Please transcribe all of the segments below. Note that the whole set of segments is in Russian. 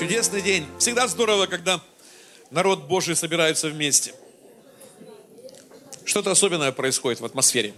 Чудесный день. Всегда здорово, когда народ Божий собирается вместе. Что-то особенное происходит в атмосфере.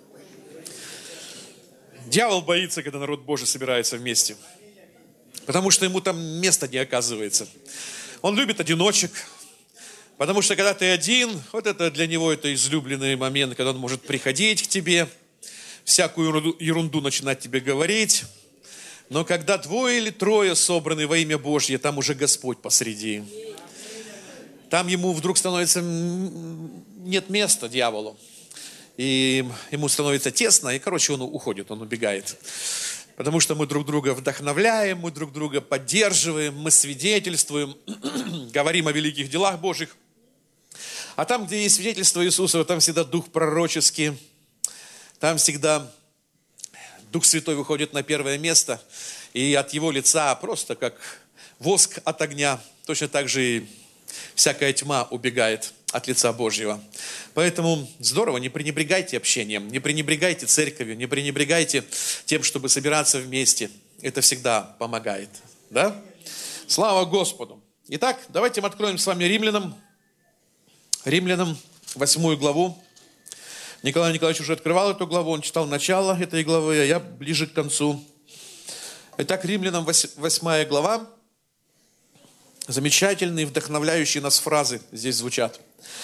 Дьявол боится, когда народ Божий собирается вместе. Потому что ему там места не оказывается. Он любит одиночек. Потому что когда ты один, вот это для него это излюбленный момент, когда он может приходить к тебе, всякую ерунду начинать тебе говорить. Но когда двое или трое собраны во имя Божье, там уже Господь посреди. Там ему вдруг становится, нет места дьяволу. И ему становится тесно, и, короче, он уходит, он убегает. Потому что мы друг друга вдохновляем, мы друг друга поддерживаем, мы свидетельствуем, говорим о великих делах Божьих. А там, где есть свидетельство Иисуса, там всегда дух пророческий, там всегда Дух Святой выходит на первое место, и от его лица просто как воск от огня, точно так же и всякая тьма убегает от лица Божьего. Поэтому здорово, не пренебрегайте общением, не пренебрегайте церковью, не пренебрегайте тем, чтобы собираться вместе. Это всегда помогает. Да? Слава Господу! Итак, давайте мы откроем с вами Римлянам 8 главу. Николай Николаевич уже открывал эту главу, он читал начало этой главы, а я ближе к концу. Итак, Римлянам 8 глава. Замечательные, вдохновляющие нас фразы здесь звучат.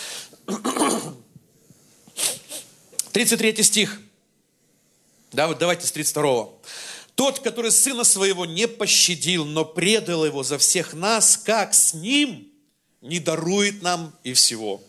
33 стих. Да, вот давайте с 32. «Тот, который сына своего не пощадил, но предал его за всех нас, как с ним не дарует нам и всего».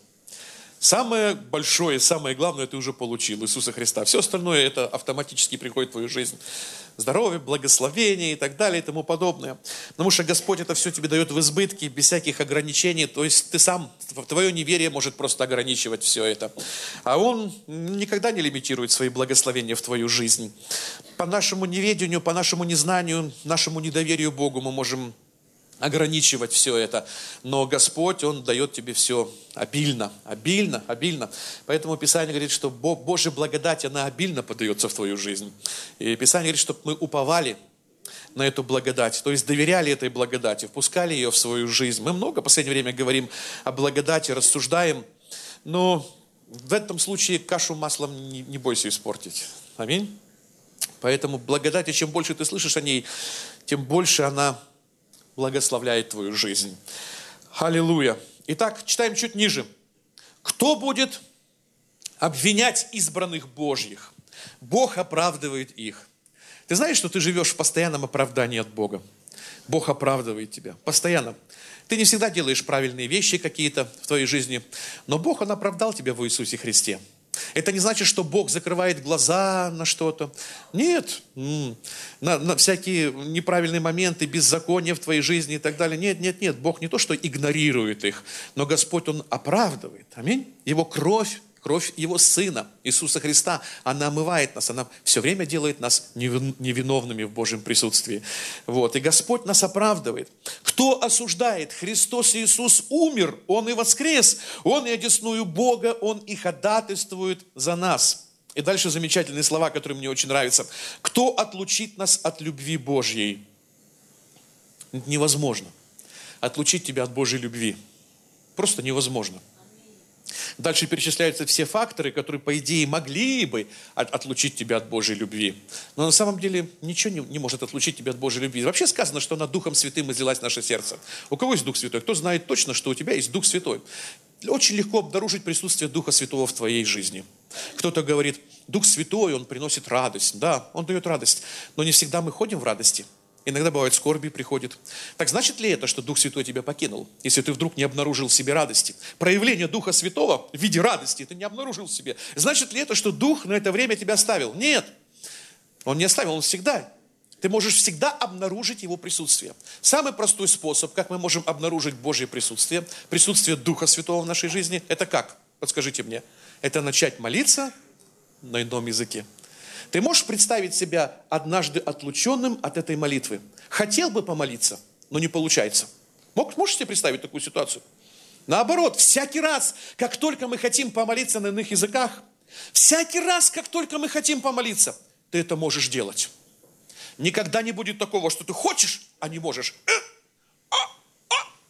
Самое большое, самое главное ты уже получил, Иисуса Христа. Все остальное это автоматически приходит в твою жизнь. Здоровье, благословение и так далее и тому подобное. Потому что Господь это все тебе дает в избытке, без всяких ограничений. То есть ты сам, твое неверие может просто ограничивать все это. А Он никогда не лимитирует свои благословения в твою жизнь. По нашему неведению, по нашему незнанию, нашему недоверию Богу мы можем ограничивать все это. Но Господь, Он дает тебе все обильно, обильно, обильно. Поэтому Писание говорит, что Божья благодать, она обильно подается в твою жизнь. И Писание говорит, чтобы мы уповали на эту благодать, то есть доверяли этой благодати, впускали ее в свою жизнь. Мы много в последнее время говорим о благодати, рассуждаем, но в этом случае кашу маслом не бойся испортить. Аминь. Поэтому благодать, и чем больше ты слышишь о ней, тем больше она благословляет твою жизнь. Аллилуйя. Итак, читаем чуть ниже. Кто будет обвинять избранных Божьих? Бог оправдывает их. Ты знаешь, что ты живешь в постоянном оправдании от Бога? Бог оправдывает тебя. Постоянно. Ты не всегда делаешь правильные вещи какие-то в твоей жизни, но Бог, Он оправдал тебя в Иисусе Христе. Это не значит, что Бог закрывает глаза на что-то. Нет. На всякие неправильные моменты, беззакония в твоей жизни и так далее. Нет, нет, нет. Бог не то, что игнорирует их, но Господь, Он оправдывает. Аминь. Его кровь Его Сына, Иисуса Христа, она омывает нас, она все время делает нас невиновными в Божьем присутствии. Вот. И Господь нас оправдывает. Кто осуждает? Христос Иисус умер, Он и воскрес, Он и одесную Бога, Он и ходатайствует за нас. И дальше замечательные слова, которые мне очень нравятся. Кто отлучит нас от любви Божьей? Невозможно отлучить тебя от Божьей любви. Просто невозможно. Дальше перечисляются все факторы, которые, по идее, могли бы отлучить тебя от Божьей любви. Но на самом деле ничего не может отлучить тебя от Божьей любви. Вообще сказано, что она Духом Святым излилась в наше сердце. У кого есть Дух Святой? Кто знает точно, что у тебя есть Дух Святой? Очень легко обнаружить присутствие Духа Святого в твоей жизни. Кто-то говорит, Дух Святой, Он приносит радость. Да, Он дает радость. Но не всегда мы ходим в радости. Иногда бывает скорби приходит. Так значит ли это, что Дух Святой тебя покинул, если ты вдруг не обнаружил в себе радости? Проявление Духа Святого в виде радости ты не обнаружил в себе. Значит ли это, что Дух на это время тебя оставил? Нет. Он не оставил, Он всегда. Ты можешь всегда обнаружить Его присутствие. Самый простой способ, как мы можем обнаружить Божье присутствие, присутствие Духа Святого в нашей жизни, это как? Подскажите мне. Это начать молиться на ином языке. Ты можешь представить себя однажды отлученным от этой молитвы? Хотел бы помолиться, но не получается. Можешь себе представить такую ситуацию? Наоборот, всякий раз, как только мы хотим помолиться на иных языках, всякий раз, как только мы хотим помолиться, ты это можешь делать. Никогда не будет такого, что ты хочешь, а не можешь.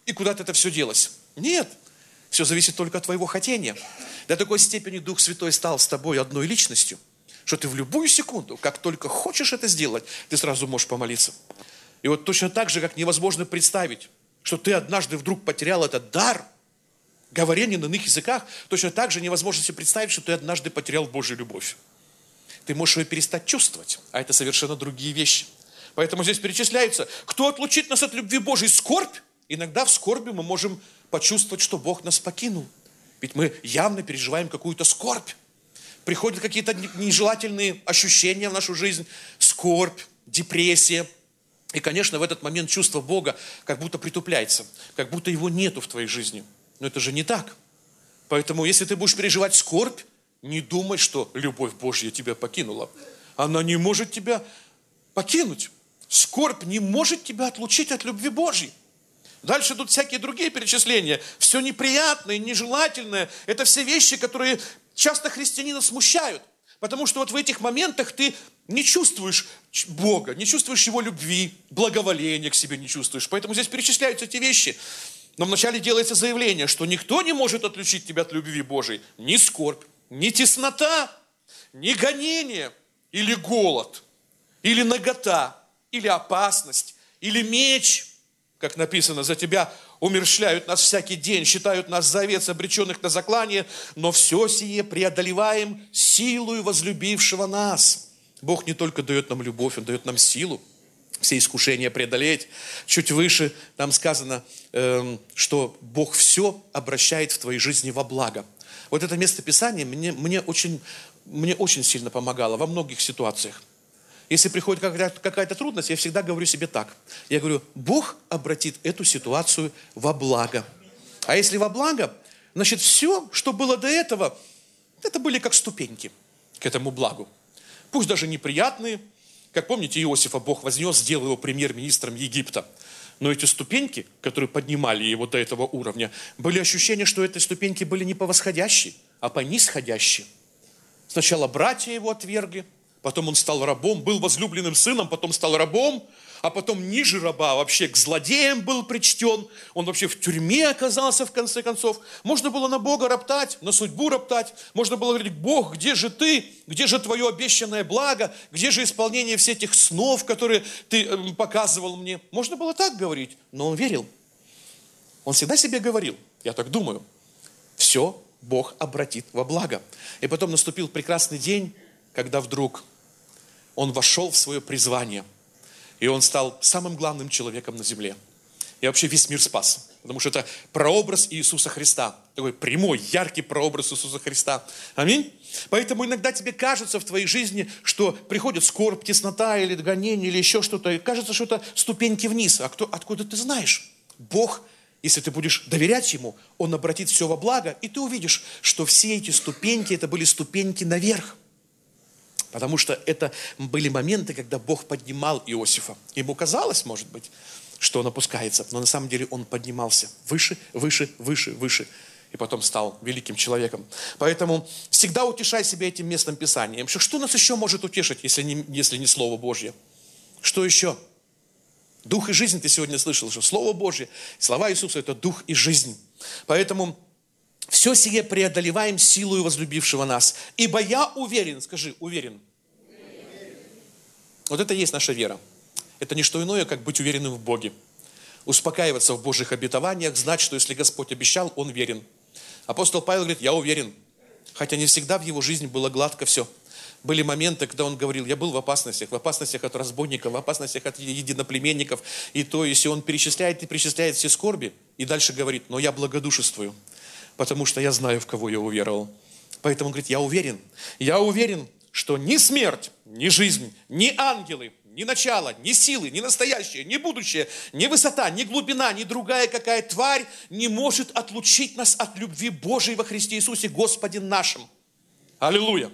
и куда-то это все делось. Нет, все зависит только от твоего хотения. До такой степени Дух Святой стал с тобой одной личностью, что ты в любую секунду, как только хочешь это сделать, ты сразу можешь помолиться. И вот точно так же, как невозможно представить, что ты однажды вдруг потерял этот дар говорения на иных языках, точно так же невозможно себе представить, что ты однажды потерял Божью любовь. Ты можешь ее перестать чувствовать, а это совершенно другие вещи. Поэтому здесь перечисляется, кто отлучит нас от любви Божьей? Скорбь. Иногда в скорби мы можем почувствовать, что Бог нас покинул. Ведь мы явно переживаем какую-то скорбь. Приходят какие-то нежелательные ощущения в нашу жизнь. Скорбь, депрессия. И, конечно, в этот момент чувство Бога как будто притупляется. Как будто его нету в твоей жизни. Но это же не так. Поэтому, если ты будешь переживать скорбь, не думай, что любовь Божья тебя покинула. Она не может тебя покинуть. Скорбь не может тебя отлучить от любви Божьей. Дальше идут всякие другие перечисления. Все неприятное, нежелательное. Это все вещи, которые часто христианина смущают. Потому что вот в этих моментах ты не чувствуешь Бога, не чувствуешь Его любви, благоволения к себе не чувствуешь. Поэтому здесь перечисляются эти вещи. Но вначале делается заявление, что никто не может отлучить тебя от любви Божией. Ни скорбь, ни теснота, ни гонение, или голод, или нагота, или опасность, или меч. Как написано, за тебя умерщвляют нас всякий день, считают нас за овец, обреченных на заклание, но все сие преодолеваем силою возлюбившего нас. Бог не только дает нам любовь, Он дает нам силу все искушения преодолеть. Чуть выше там сказано, что Бог все обращает в твоей жизни во благо. Вот это место Писания мне очень сильно помогало во многих ситуациях. Если приходит какая-то трудность, я всегда говорю себе так. Я говорю, Бог обратит эту ситуацию во благо. А если во благо, значит, все, что было до этого, это были как ступеньки к этому благу. Пусть даже неприятные. Как помните, Иосифа Бог вознес, сделал его премьер-министром Египта. Но эти ступеньки, которые поднимали его до этого уровня, были ощущения, что эти ступеньки были не по восходящей, а по нисходящей. Сначала братья его отвергли, потом он стал рабом, был возлюбленным сыном, потом стал рабом, а потом ниже раба вообще к злодеям был причтен. Он вообще в тюрьме оказался в конце концов. Можно было на Бога роптать, на судьбу роптать. Можно было говорить, Бог, где же ты? Где же твое обещанное благо? Где же исполнение всех этих снов, которые ты показывал мне? Можно было так говорить, но он верил. Он всегда себе говорил, я так думаю, все Бог обратит во благо. И потом наступил прекрасный день, когда вдруг он вошел в свое призвание, и он стал самым главным человеком на земле. И вообще весь мир спас, потому что это прообраз Иисуса Христа, такой прямой, яркий прообраз Иисуса Христа. Аминь. Поэтому иногда тебе кажется в твоей жизни, что приходит скорбь, теснота или гонение, или еще что-то, и кажется, что это ступеньки вниз. А откуда ты знаешь? Бог, если ты будешь доверять Ему, Он обратит все во благо, и ты увидишь, что все эти ступеньки, это были ступеньки наверх. Потому что это были моменты, когда Бог поднимал Иосифа. Ему казалось, может быть, что он опускается, но на самом деле он поднимался выше, выше, выше, выше. И потом стал великим человеком. Поэтому всегда утешай себя этим местом Писания. Что нас еще может утешить, если не Слово Божье? Что еще? Дух и жизнь, ты сегодня слышал, что Слово Божье, слова Иисуса – это дух и жизнь. Поэтому все сие преодолеваем силою возлюбившего нас. Ибо я уверен, скажи, уверен. Вот это и есть наша вера. Это не что иное, как быть уверенным в Боге. Успокаиваться в Божьих обетованиях, знать, что если Господь обещал, Он верен. Апостол Павел говорит, я уверен. Хотя не всегда в его жизни было гладко все. Были моменты, когда он говорил, я был в опасностях от разбойников, в опасностях от единоплеменников. И то, если он перечисляет все скорби, и дальше говорит, но я благодушествую, потому что я знаю, в кого я уверовал. Поэтому он говорит, я уверен, что ни смерть, ни жизнь, ни ангелы, ни начало, ни силы, ни настоящее, ни будущее, ни высота, ни глубина, ни другая какая тварь не может отлучить нас от любви Божией во Христе Иисусе, Господе нашим. Аллилуйя!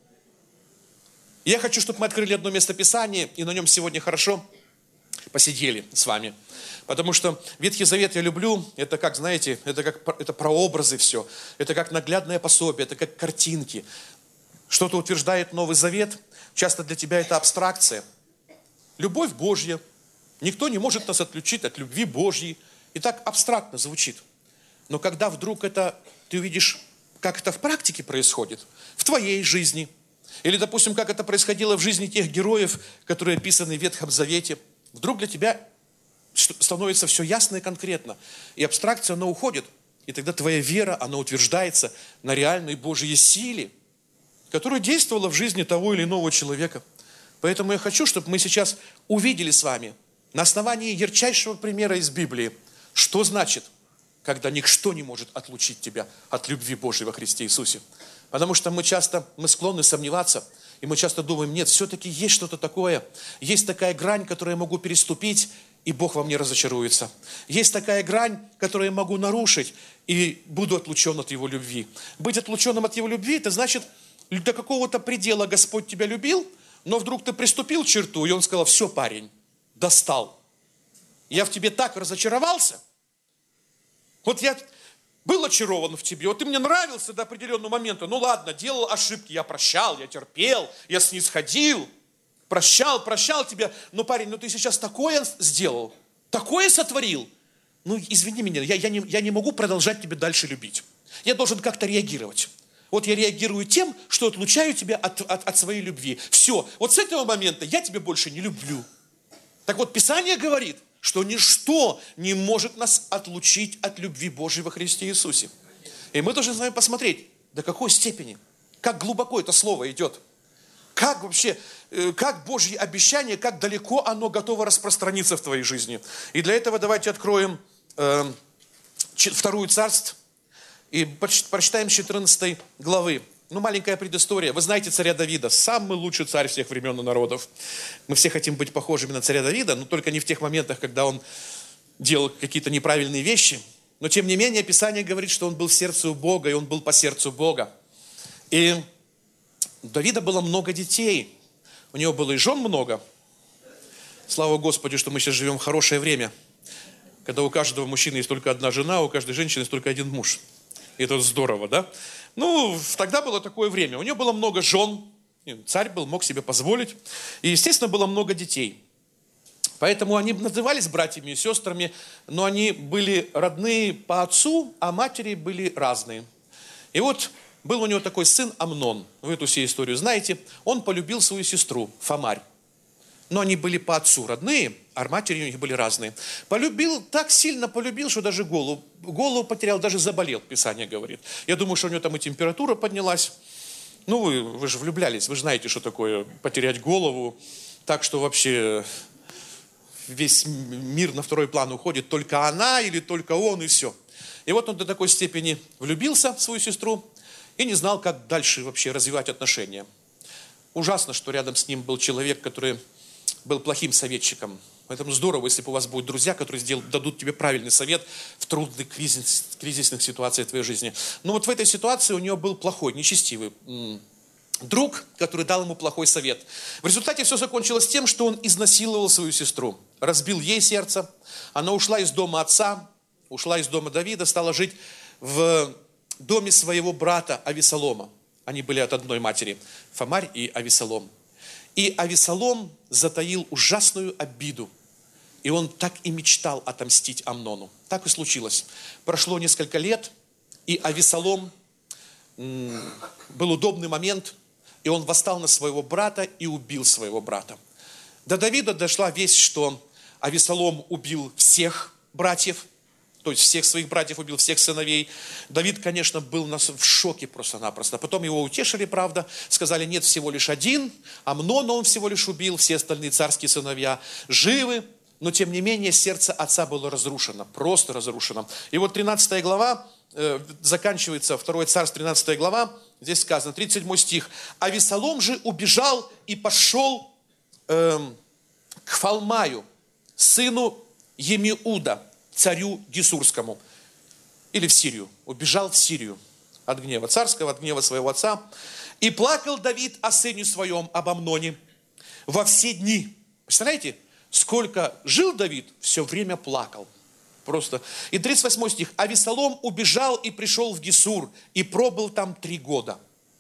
Я хочу, чтобы мы открыли одно место Писания, и на нем сегодня хорошо посидели с вами. Потому что Ветхий Завет я люблю, это как, знаете, это прообразы все, это как наглядное пособие, это как картинки. Что-то утверждает Новый Завет, часто для тебя это абстракция. Любовь Божья, никто не может нас отключить от любви Божьей. И так абстрактно звучит. Но когда вдруг ты увидишь, как это в практике происходит, в твоей жизни, или, допустим, как это происходило в жизни тех героев, которые описаны в Ветхом Завете, вдруг для тебя становится все ясно и конкретно. И абстракция, она уходит. И тогда твоя вера, она утверждается на реальной Божьей силе, которая действовала в жизни того или иного человека. Поэтому я хочу, чтобы мы сейчас увидели с вами на основании ярчайшего примера из Библии, что значит, когда ничто не может отлучить тебя от любви Божьей во Христе Иисусе. Потому что мы склонны сомневаться, и мы часто думаем, нет, все-таки есть что-то такое, есть такая грань, которую я могу переступить, и Бог во мне разочаруется. Есть такая грань, которую я могу нарушить, и буду отлучен от Его любви. Быть отлученным от Его любви, это значит, до какого-то предела Господь тебя любил, но вдруг ты приступил черту, и Он сказал, все, парень, достал. Я в тебе так разочаровался. Вот я был очарован в тебе, вот ты мне нравился до определенного момента. Ну ладно, делал ошибки, я прощал, я терпел, я снисходил. Прощал тебя. Но, парень, ты сейчас такое сделал, такое сотворил. Извини меня, я не могу продолжать тебя дальше любить. Я должен как-то реагировать. Вот я реагирую тем, что отлучаю тебя от своей любви. Все, вот с этого момента я тебя больше не люблю. Так вот, Писание говорит, что ничто не может нас отлучить от любви Божьей во Христе Иисусе. И мы должны с вами посмотреть, до какой степени, как глубоко это слово идет. Как вообще, как Божье обещание, как далеко оно готово распространиться в твоей жизни. И для этого давайте откроем 2 Царств и прочитаем 14 главы. Маленькая предыстория. Вы знаете царя Давида, самый лучший царь всех времен и народов. Мы все хотим быть похожими на царя Давида, но только не в тех моментах, когда он делал какие-то неправильные вещи. Но тем не менее, Писание говорит, что он был в сердце у Бога, и он был по сердцу Бога. И у Давида было много детей. У него было и жен много. Слава Господу, что мы сейчас живем в хорошее время, когда у каждого мужчины есть только одна жена, у каждой женщины есть только один муж. И это здорово, да? Тогда было такое время. У него было много жен, царь мог себе позволить. И, естественно, было много детей. Поэтому они назывались братьями и сестрами, но они были родные по отцу, а матери были разные. И вот был у него такой сын Амнон. Вы эту всю историю знаете. Он полюбил свою сестру Фамарь. Но они были по отцу родные, а матери у них были разные. Так сильно полюбил, что даже голову потерял, даже заболел, Писание говорит. Я думаю, что у него там и температура поднялась. Вы же влюблялись, вы же знаете, что такое потерять голову. Так что вообще весь мир на второй план уходит, только она или только он, и все. И вот он до такой степени влюбился в свою сестру и не знал, как дальше вообще развивать отношения. Ужасно, что рядом с ним был человек, который был плохим советчиком. Поэтому здорово, если у вас будут друзья, которые дадут тебе правильный совет в трудных кризисных ситуациях в твоей жизни. Но вот в этой ситуации у него был плохой, нечестивый друг, который дал ему плохой совет. В результате все закончилось тем, что он изнасиловал свою сестру, разбил ей сердце. Она ушла из дома отца, ушла из дома Давида, стала жить в доме своего брата Авесолома. Они были от одной матери, Фамарь и Авесолом. И Авесолом затаил ужасную обиду. И он так и мечтал отомстить Амнону. Так и случилось. Прошло несколько лет, и Авесолом, был удобный момент, и он восстал на своего брата и убил своего брата. До Давида дошла весть, что Авесолом убил всех братьев, то есть всех своих братьев убил, всех сыновей. Давид, конечно, был в шоке просто-напросто. Потом его утешили, правда, сказали, нет, всего лишь один, Амнона он всего лишь убил, все остальные царские сыновья живы. Но, тем не менее, сердце отца было разрушено, просто разрушено. И вот 13 глава, заканчивается 2 Царств, 13 глава, здесь сказано, 37 стих. «Авесолом же убежал и пошел к Фалмаю, сыну Емиуда, царю Гесурскому». Или в Сирию. Убежал в Сирию от гнева царского, от гнева своего отца. «И плакал Давид о сыне своем, об Амноне, во все дни». Представляете? Сколько жил Давид, все время плакал. Просто. И 38 стих. «Авесолом убежал и пришел в Гесур, и пробыл там 3 года.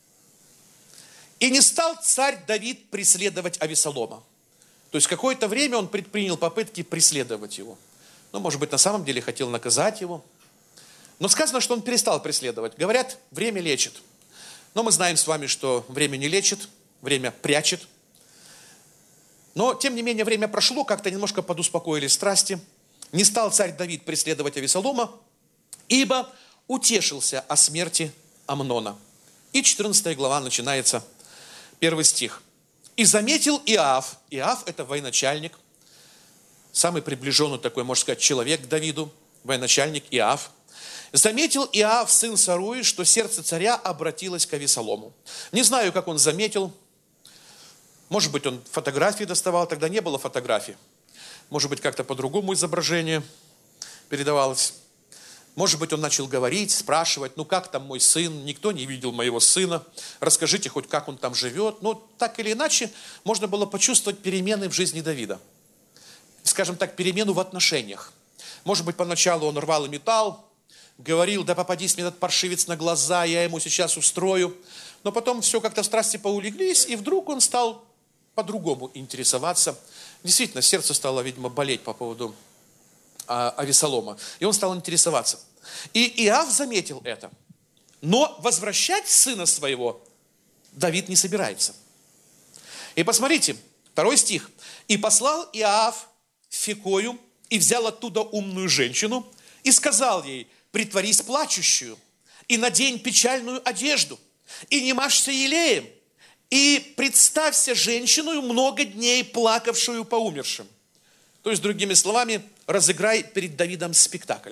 И не стал царь Давид преследовать Авесолома». То есть какое-то время он предпринял попытки преследовать его. Ну, может быть, на самом деле хотел наказать его. Но сказано, что он перестал преследовать. Говорят, время лечит. Но мы знаем с вами, что время не лечит, время прячет. Но, тем не менее, время прошло, как-то немножко подуспокоились страсти. Не стал царь Давид преследовать Авесолома, ибо утешился о смерти Амнона. И 14 глава начинается, 1 стих. «И заметил Иоав». Иоав – это военачальник, самый приближенный такой, можно сказать, человек к Давиду, военачальник Иоав. «Заметил Иоав, сын Саруи, что сердце царя обратилось к Авесолому». Не знаю, как он заметил. Может быть, он фотографии доставал, тогда не было фотографий. Может быть, как-то по-другому изображение передавалось. Может быть, он начал говорить, спрашивать, ну как там мой сын, никто не видел моего сына, расскажите хоть, как он там живет. Ну, так или иначе, можно было почувствовать перемены в жизни Давида. Скажем так, перемену в отношениях. Может быть, поначалу он рвал и металл, говорил, да попадись мне этот паршивец на глаза, я ему сейчас устрою. Но потом все как-то страсти поулеглись, и вдруг он стал по-другому интересоваться. Действительно, сердце стало, видимо, болеть по поводу Авесолома. И он стал интересоваться. И Иоав заметил это. Но возвращать сына своего Давид не собирается. И посмотрите, 2 стих. «И послал Иоав Фекою, и взял оттуда умную женщину, и сказал ей, притворись плачущую, и надень печальную одежду, и не мажься елеем, и представься женщину, много дней плакавшую по умершим». То есть, другими словами, разыграй перед Давидом спектакль.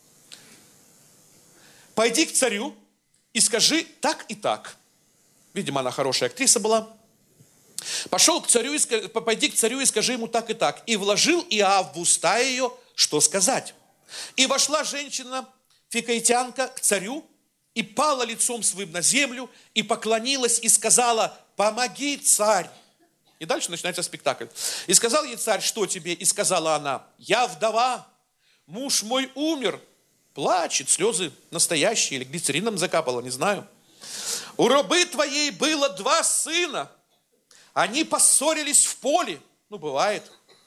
«Пойди к царю и скажи так и так». Видимо, она хорошая актриса была. «Пошел к царю, пойди к царю и скажи ему так и так». И вложил Иоав в уста ее, что сказать. И вошла женщина, фикоитянка, к царю, и пала лицом своим на землю, и поклонилась, и сказала, помоги, царь. И дальше начинается спектакль. И сказал ей царь, что тебе? И сказала она, я вдова, муж мой умер. Плачет, слезы настоящие, или глицерином закапала, не знаю. У рабы твоей было 2 сына. Они поссорились в поле. Ну, бывает.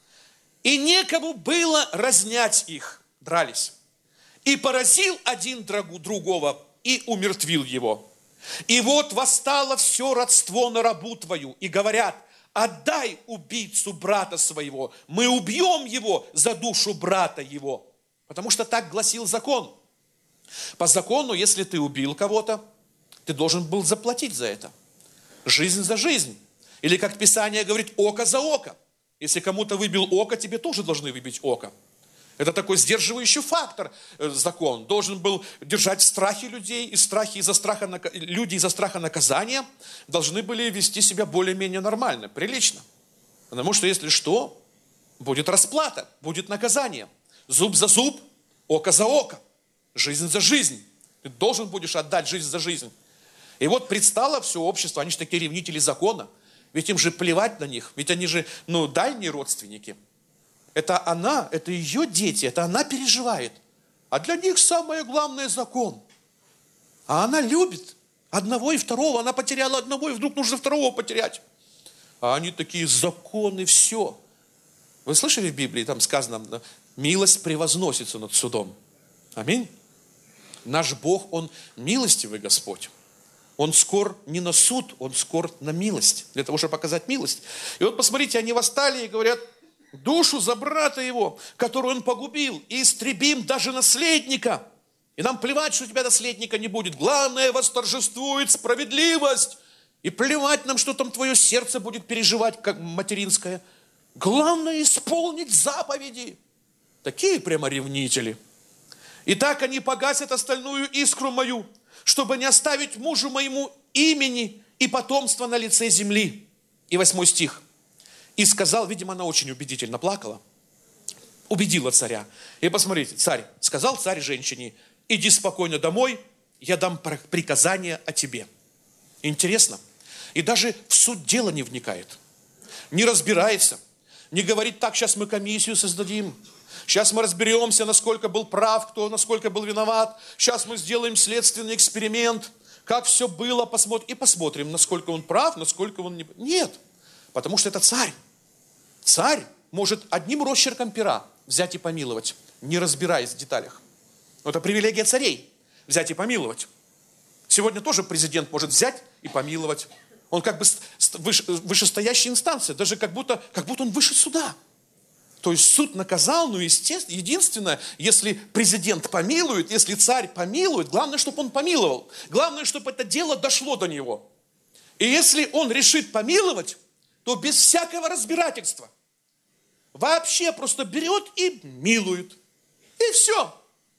И некому было разнять их. Дрались. И поразил один другого, и умертвил его. И вот восстало все родство на рабу твою. И говорят, отдай убийцу брата своего. Мы убьем его за душу брата его. Потому что так гласил закон. По закону, если ты убил кого-то, ты должен был заплатить за это. Жизнь за жизнь. Или, как Писание говорит, око за око. Если кому-то выбил око, тебе тоже должны выбить око. Это такой сдерживающий фактор закон. Должен был держать в страхе людей, люди из-за страха наказания должны были вести себя более-менее нормально, прилично. Потому что если что, будет расплата, будет наказание. Зуб за зуб, око за око, жизнь за жизнь. Ты должен будешь отдать жизнь за жизнь. И вот предстало все общество, они же такие ревнители закона. Ведь им же плевать на них, ведь они же, дальние родственники. Это она, это ее дети, это она переживает. А для них самое главное закон. А она любит одного и второго. Она потеряла одного, и вдруг нужно второго потерять. А они такие, законы, все. Вы слышали в Библии, там сказано, милость превозносится над судом. Аминь. Наш Бог, Он милостивый Господь. Он скор не на суд, Он скор на милость. Для того, чтобы показать милость. И вот посмотрите, они восстали и говорят, душу за брата его, которую он погубил, и истребим даже наследника. И нам плевать, что у тебя наследника не будет. Главное, восторжествует справедливость. И плевать нам, что там твое сердце будет переживать, как материнское. Главное, исполнить заповеди. Такие прямо ревнители. И так они погасят остальную искру мою, чтобы не оставить мужу моему имени и потомства на лице земли. И 8 стих. И сказал, видимо, она очень убедительно плакала, убедила царя. И посмотрите, сказал царь женщине, иди спокойно домой, я дам приказание о тебе. Интересно. И даже в суть дела не вникает, не разбирается, не говорит, так, сейчас мы комиссию создадим, сейчас мы разберемся, насколько был прав, кто насколько был виноват, сейчас мы сделаем следственный эксперимент, как все было, посмотрим, насколько он прав, насколько он не... Нет, потому что это царь. Царь может одним росчерком пера взять и помиловать. не разбираясь в деталях. Но это привилегия царей – взять и помиловать. Сегодня тоже президент может взять и помиловать. Он как бы вышестоящая инстанция, даже как будто он выше суда. То есть суд наказал, но естественно, единственное, если президент помилует, если царь помилует, главное, чтобы он помиловал. Главное, чтобы это дело дошло до него. И если он решит помиловать, то без всякого разбирательства. Вообще просто берет и милует. И все.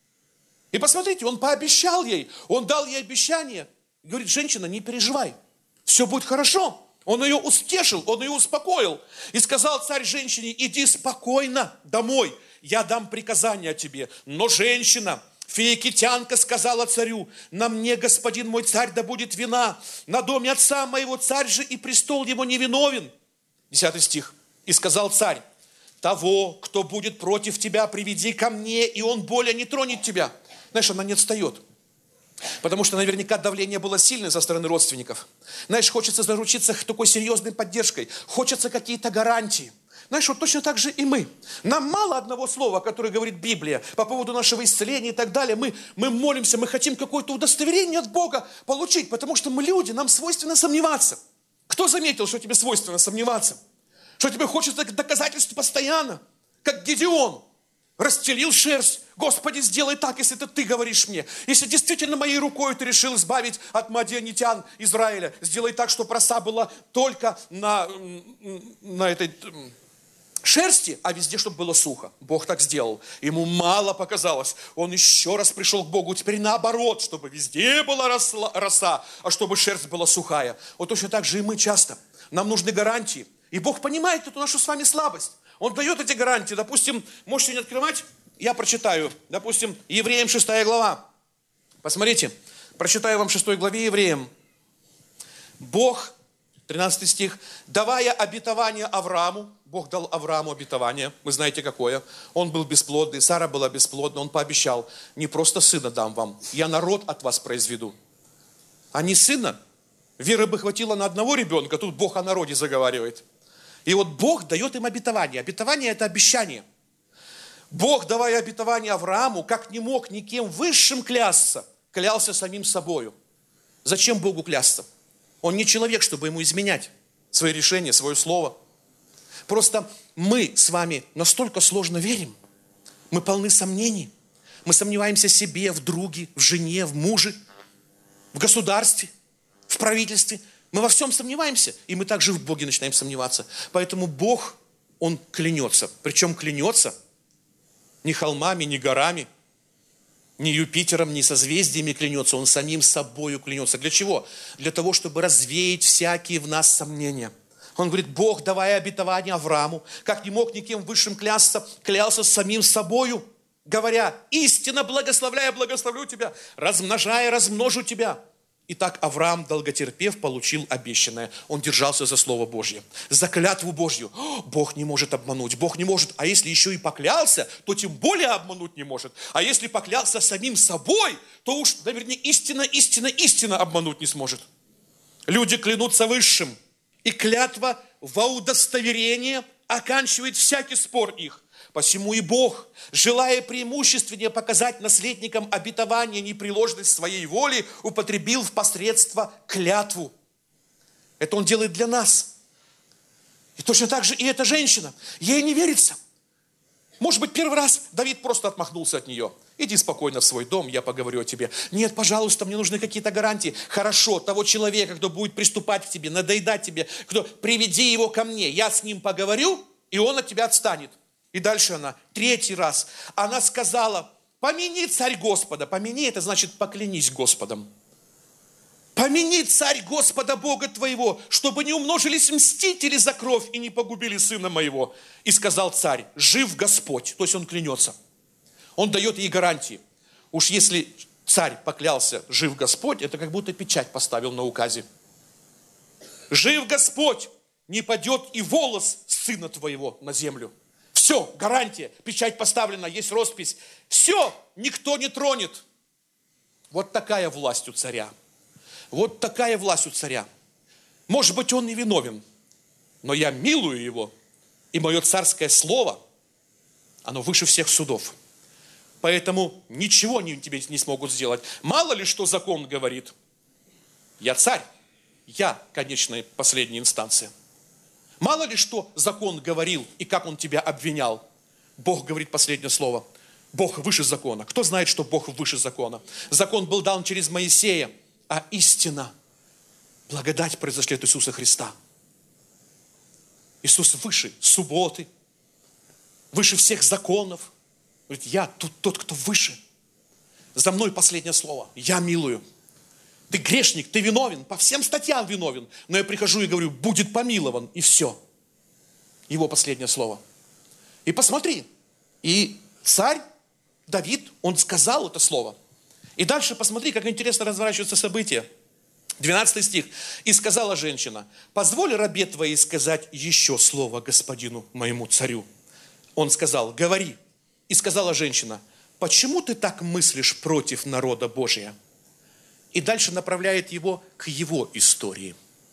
И посмотрите, он пообещал ей, он дал ей обещание. Говорит, женщина, не переживай, все будет хорошо. Он ее утешил, он ее успокоил. И сказал царь женщине, иди спокойно домой, я дам приказание тебе. Но женщина, финикитянка, сказала царю, на мне, господин мой царь, да будет вина. На доме отца моего царь же и престол его не виновен. 10 стих. И сказал царь, того, кто будет против тебя, приведи ко мне, и он более не тронет тебя. Знаешь, она не отстает. Потому что наверняка давление было сильное со стороны родственников. Знаешь, хочется заручиться такой серьезной поддержкой. Хочется какие-то гарантии. Знаешь, вот точно так же и мы. Нам мало одного слова, которое говорит Библия по поводу нашего исцеления и так далее. Мы молимся, мы хотим какое-то удостоверение от Бога получить, потому что мы люди, нам свойственно сомневаться. Кто заметил, что тебе свойственно сомневаться? Что тебе хочется доказательств постоянно, как Гедеон. Расстелил шерсть. Господи, сделай так, если это ты говоришь мне. Если действительно моей рукой ты решил избавить от мадианитян Израиля, сделай так, чтобы роса была только на этой шерсти, а везде, чтобы было сухо. Бог так сделал. Ему мало показалось. Он еще раз пришел к Богу. Теперь наоборот, чтобы везде была роса, а чтобы шерсть была сухая. Вот точно так же и мы часто. Нам нужны гарантии. И Бог понимает эту нашу с вами слабость. Он дает эти гарантии. Допустим, можете не открывать, я прочитаю. Допустим, Евреям 6 глава. Посмотрите, прочитаю вам 6 главе Евреям. Бог, 13 стих, давая обетование Аврааму, Бог дал Аврааму обетование, вы знаете какое. Он был бесплодный, Сара была бесплодна, он пообещал, не просто сына дам вам, я народ от вас произведу. А не сына. Веры бы хватило на одного ребенка, тут Бог о народе заговаривает. И вот Бог дает им обетование. Обетование – это обещание. Бог, давая обетование Аврааму, как не мог никем высшим клясться, клялся самим собою. Зачем Богу клясться? Он не человек, чтобы ему изменять свои решения, свое слово. Просто мы с вами настолько сложно верим. Мы полны сомнений. Мы сомневаемся в себе, в друге, в жене, в муже, в государстве, в правительстве. Мы во всем сомневаемся, и мы также в Боге начинаем сомневаться. Поэтому Бог, Он клянется. Причем клянется не холмами, не горами, не Юпитером, не созвездиями клянется. Он самим собою клянется. Для чего? Для того, чтобы развеять всякие в нас сомнения. Он говорит, Бог, давая обетование Аврааму, как не мог никем высшим клясться, клялся самим собою, говоря, истинно благословляя, благословлю тебя, размножая, размножу тебя. Итак, Авраам, долготерпев, получил обещанное. Он держался за Слово Божье, за клятву Божью. Бог не может обмануть, Бог не может. А если еще и поклялся, то тем более обмануть не может. А если поклялся самим собой, то уж, наверное, истинно обмануть не сможет. Люди клянутся высшим. И клятва во удостоверение оканчивает всякий спор их. Посему и Бог, желая преимущественнее показать наследникам обетования непреложность своей воли, употребил в посредство клятву. Это Он делает для нас. И точно так же и эта женщина. Ей не верится. Может быть, первый раз Давид просто отмахнулся от нее. Иди спокойно в свой дом, я поговорю о тебе. Нет, пожалуйста, мне нужны какие-то гарантии. Хорошо, того человека, кто будет приступать к тебе, надоедать тебе, приведи его ко мне. Я с ним поговорю, и он от тебя отстанет. И дальше она, 3 раз, она сказала, помяни царь Господа. Помяни, это значит поклянись Господом. Помяни царь Господа Бога твоего, чтобы не умножились мстители за кровь и не погубили сына моего. И сказал царь, жив Господь. То есть он клянется. Он дает ей гарантии. Уж если царь поклялся, жив Господь, это как будто печать поставил на указе. Жив Господь, не падет и волос сына твоего на землю. Все, гарантия, печать поставлена, есть роспись. Все, никто не тронет. Вот такая власть у царя. Вот такая власть у царя. Может быть, он не виновен, но я милую его, и мое царское слово, оно выше всех судов. Поэтому ничего тебе не смогут сделать. Мало ли, что закон говорит. Я царь. Я конечная последняя инстанция. Мало ли, что закон говорил и как он тебя обвинял. Бог говорит последнее слово. Бог выше закона. Кто знает, что Бог выше закона? Закон был дан через Моисея, а истина, благодать произошли от Иисуса Христа. Иисус выше субботы, выше всех законов. Говорит, я тут тот, кто выше. За мной последнее слово. Я милую. Ты грешник, ты виновен, по всем статьям виновен. Но я прихожу и говорю, будет помилован, и все. Его последнее слово. И посмотри, и царь Давид, он сказал это слово. И дальше посмотри, как интересно разворачиваются события. 12 стих. «И сказала женщина, позволь рабе твоей сказать еще слово господину моему царю». Он сказал, говори. И сказала женщина, почему ты так мыслишь против народа Божия? И дальше направляет его к его истории.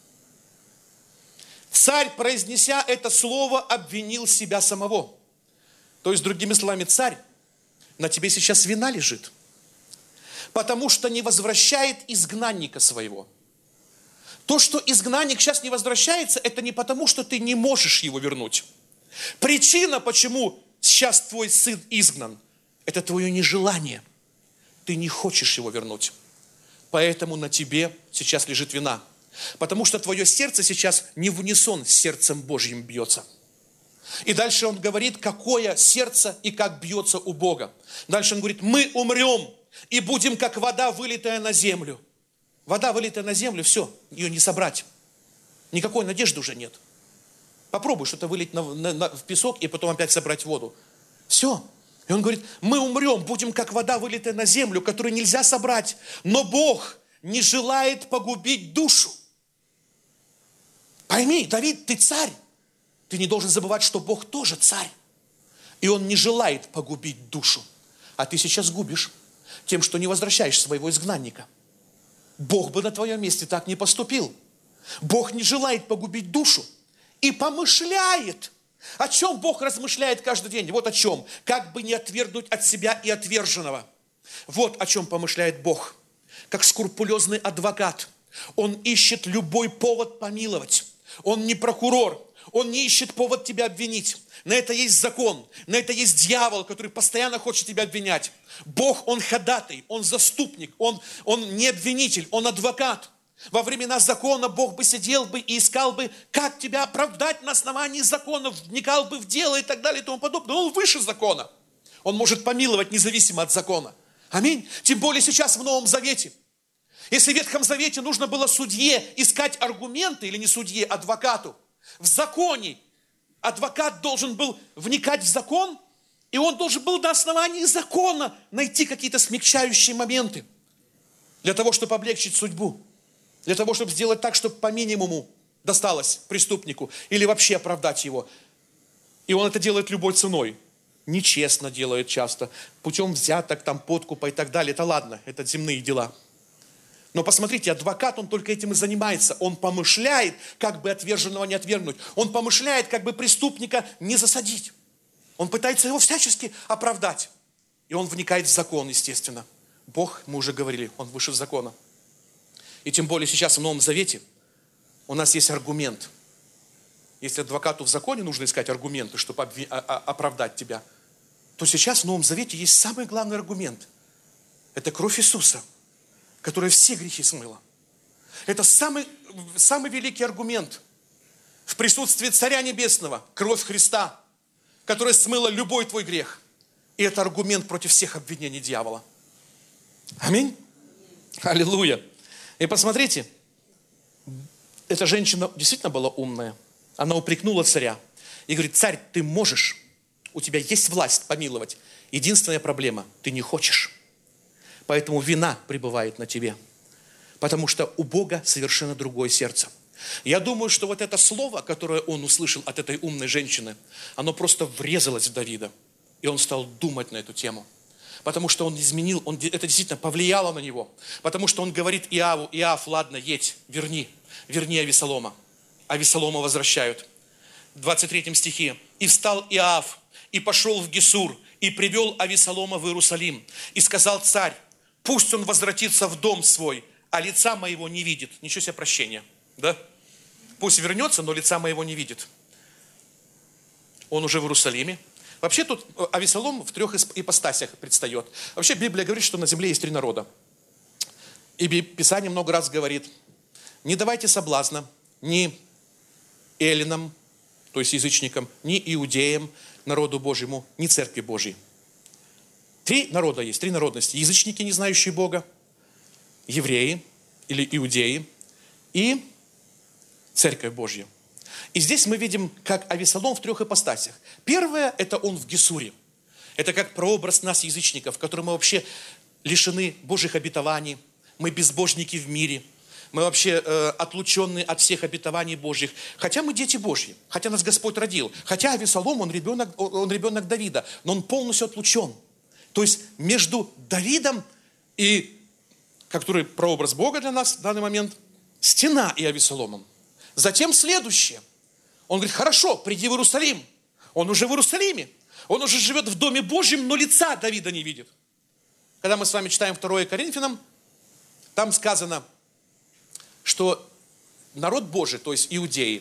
Царь, произнеся это слово, обвинил себя самого. То есть, другими словами, царь, на тебе сейчас вина лежит, потому что не возвращает изгнанника своего. То, что изгнанник сейчас не возвращается, это не потому, что ты не можешь его вернуть. Причина, почему сейчас твой сын изгнан, это твое нежелание. Ты не хочешь его вернуть. Поэтому на тебе сейчас лежит вина. Потому что твое сердце сейчас не в унисон с сердцем Божьим бьется. И дальше он говорит, какое сердце и как бьется у Бога. Дальше он говорит, мы умрем и будем как вода, вылитая на землю. Вода, вылитая на землю, все, ее не собрать. Никакой надежды уже нет. Попробуй что-то вылить в песок и потом опять собрать воду. Все. И он говорит, мы умрем, будем как вода, вылитая на землю, которую нельзя собрать. Но Бог не желает погубить душу. Пойми, Давид, ты царь. Ты не должен забывать, что Бог тоже царь. И Он не желает погубить душу. А ты сейчас губишь тем, что не возвращаешь своего изгнанника. Бог бы на твоем месте так не поступил. Бог не желает погубить душу. И помышляет. О чем Бог размышляет каждый день? Вот о чем. Как бы не отвергнуть от себя и отверженного. Вот о чем помышляет Бог. Как скрупулезный адвокат. Он ищет любой повод помиловать. Он не прокурор. Он не ищет повод тебя обвинить. На это есть закон. На это есть дьявол, который постоянно хочет тебя обвинять. Бог, Он ходатай, Он заступник, Он не обвинитель, Он адвокат. Во времена закона Бог бы сидел бы и искал бы, как тебя оправдать на основании законов, вникал бы в дело и так далее и тому подобное. Но Он выше закона. Он может помиловать независимо от закона. Аминь. Тем более сейчас в Новом Завете. Если в Ветхом Завете нужно было судье искать аргументы, или не судье, адвокату, в законе адвокат должен был вникать в закон, и он должен был на основании закона найти какие-то смягчающие моменты для того, чтобы облегчить судьбу, для того, чтобы сделать так, чтобы по минимуму досталось преступнику или вообще оправдать его. И он это делает любой ценой. Нечестно делает часто, путем взяток, там, подкупа и так далее. Это ладно, это земные дела. Но посмотрите, адвокат, он только этим и занимается. Он помышляет, как бы отверженного не отвергнуть. Он помышляет, как бы преступника не засадить. Он пытается его всячески оправдать. И он вникает в закон, естественно. Бог, мы уже говорили, Он выше закона. И тем более сейчас в Новом Завете у нас есть аргумент. Если адвокату в законе нужно искать аргументы, чтобы оправдать тебя, то сейчас в Новом Завете есть самый главный аргумент. Это кровь Иисуса, которая все грехи смыла. Это самый великий аргумент. В присутствии Царя Небесного, кровь Христа, которая смыла любой твой грех. И это аргумент против всех обвинений дьявола. Аминь. Аллилуйя. И посмотрите, эта женщина действительно была умная. Она упрекнула царя и говорит, царь, ты можешь, у тебя есть власть помиловать. Единственная проблема, ты не хочешь. Поэтому вина пребывает на тебе. Потому что у Бога совершенно другое сердце. Я думаю, что вот это слово, которое он услышал от этой умной женщины, оно просто врезалось в Давида. И он стал думать на эту тему. Потому что он изменил, это действительно повлияло на него. Потому что он говорит Иаву, Иав, ладно, едь, верни Авесолома. Авесолома возвращают. В 23 стихе. И встал Иав, и пошел в Гесур, и привел Авесолома в Иерусалим. И сказал царь: пусть он возвратится в дом свой, а лица моего не видит. Ничего себе прощения, да? Пусть вернется, но лица моего не видит. Он уже в Иерусалиме. Вообще тут Авесолом в 3 ипостасях предстает. Вообще Библия говорит, что на земле есть 3 народа. И Писание много раз говорит: не давайте соблазна ни эллинам, то есть язычникам, ни иудеям, народу Божьему, ни церкви Божьей. 3 народа есть, 3 народности. Язычники, не знающие Бога, евреи или иудеи и церковь Божья. И здесь мы видим, как Авесолом в 3 ипостасях. Первое – это он в Гесуре. Это как прообраз нас, язычников, которые мы вообще лишены Божьих обетований. Мы безбожники в мире. Мы вообще отлученные от всех обетований Божьих. Хотя мы дети Божьи. Хотя нас Господь родил. Хотя Авесолом, он ребенок Давида. Но он полностью отлучен. То есть между Давидом и, который прообраз Бога для нас в данный момент, стена и Авесоломом. Затем следующее. Он говорит: хорошо, приди в Иерусалим. Он уже в Иерусалиме. Он уже живет в Доме Божьем, но лица Давида не видит. Когда мы с вами читаем 2 Коринфянам, там сказано, что народ Божий, то есть иудеи,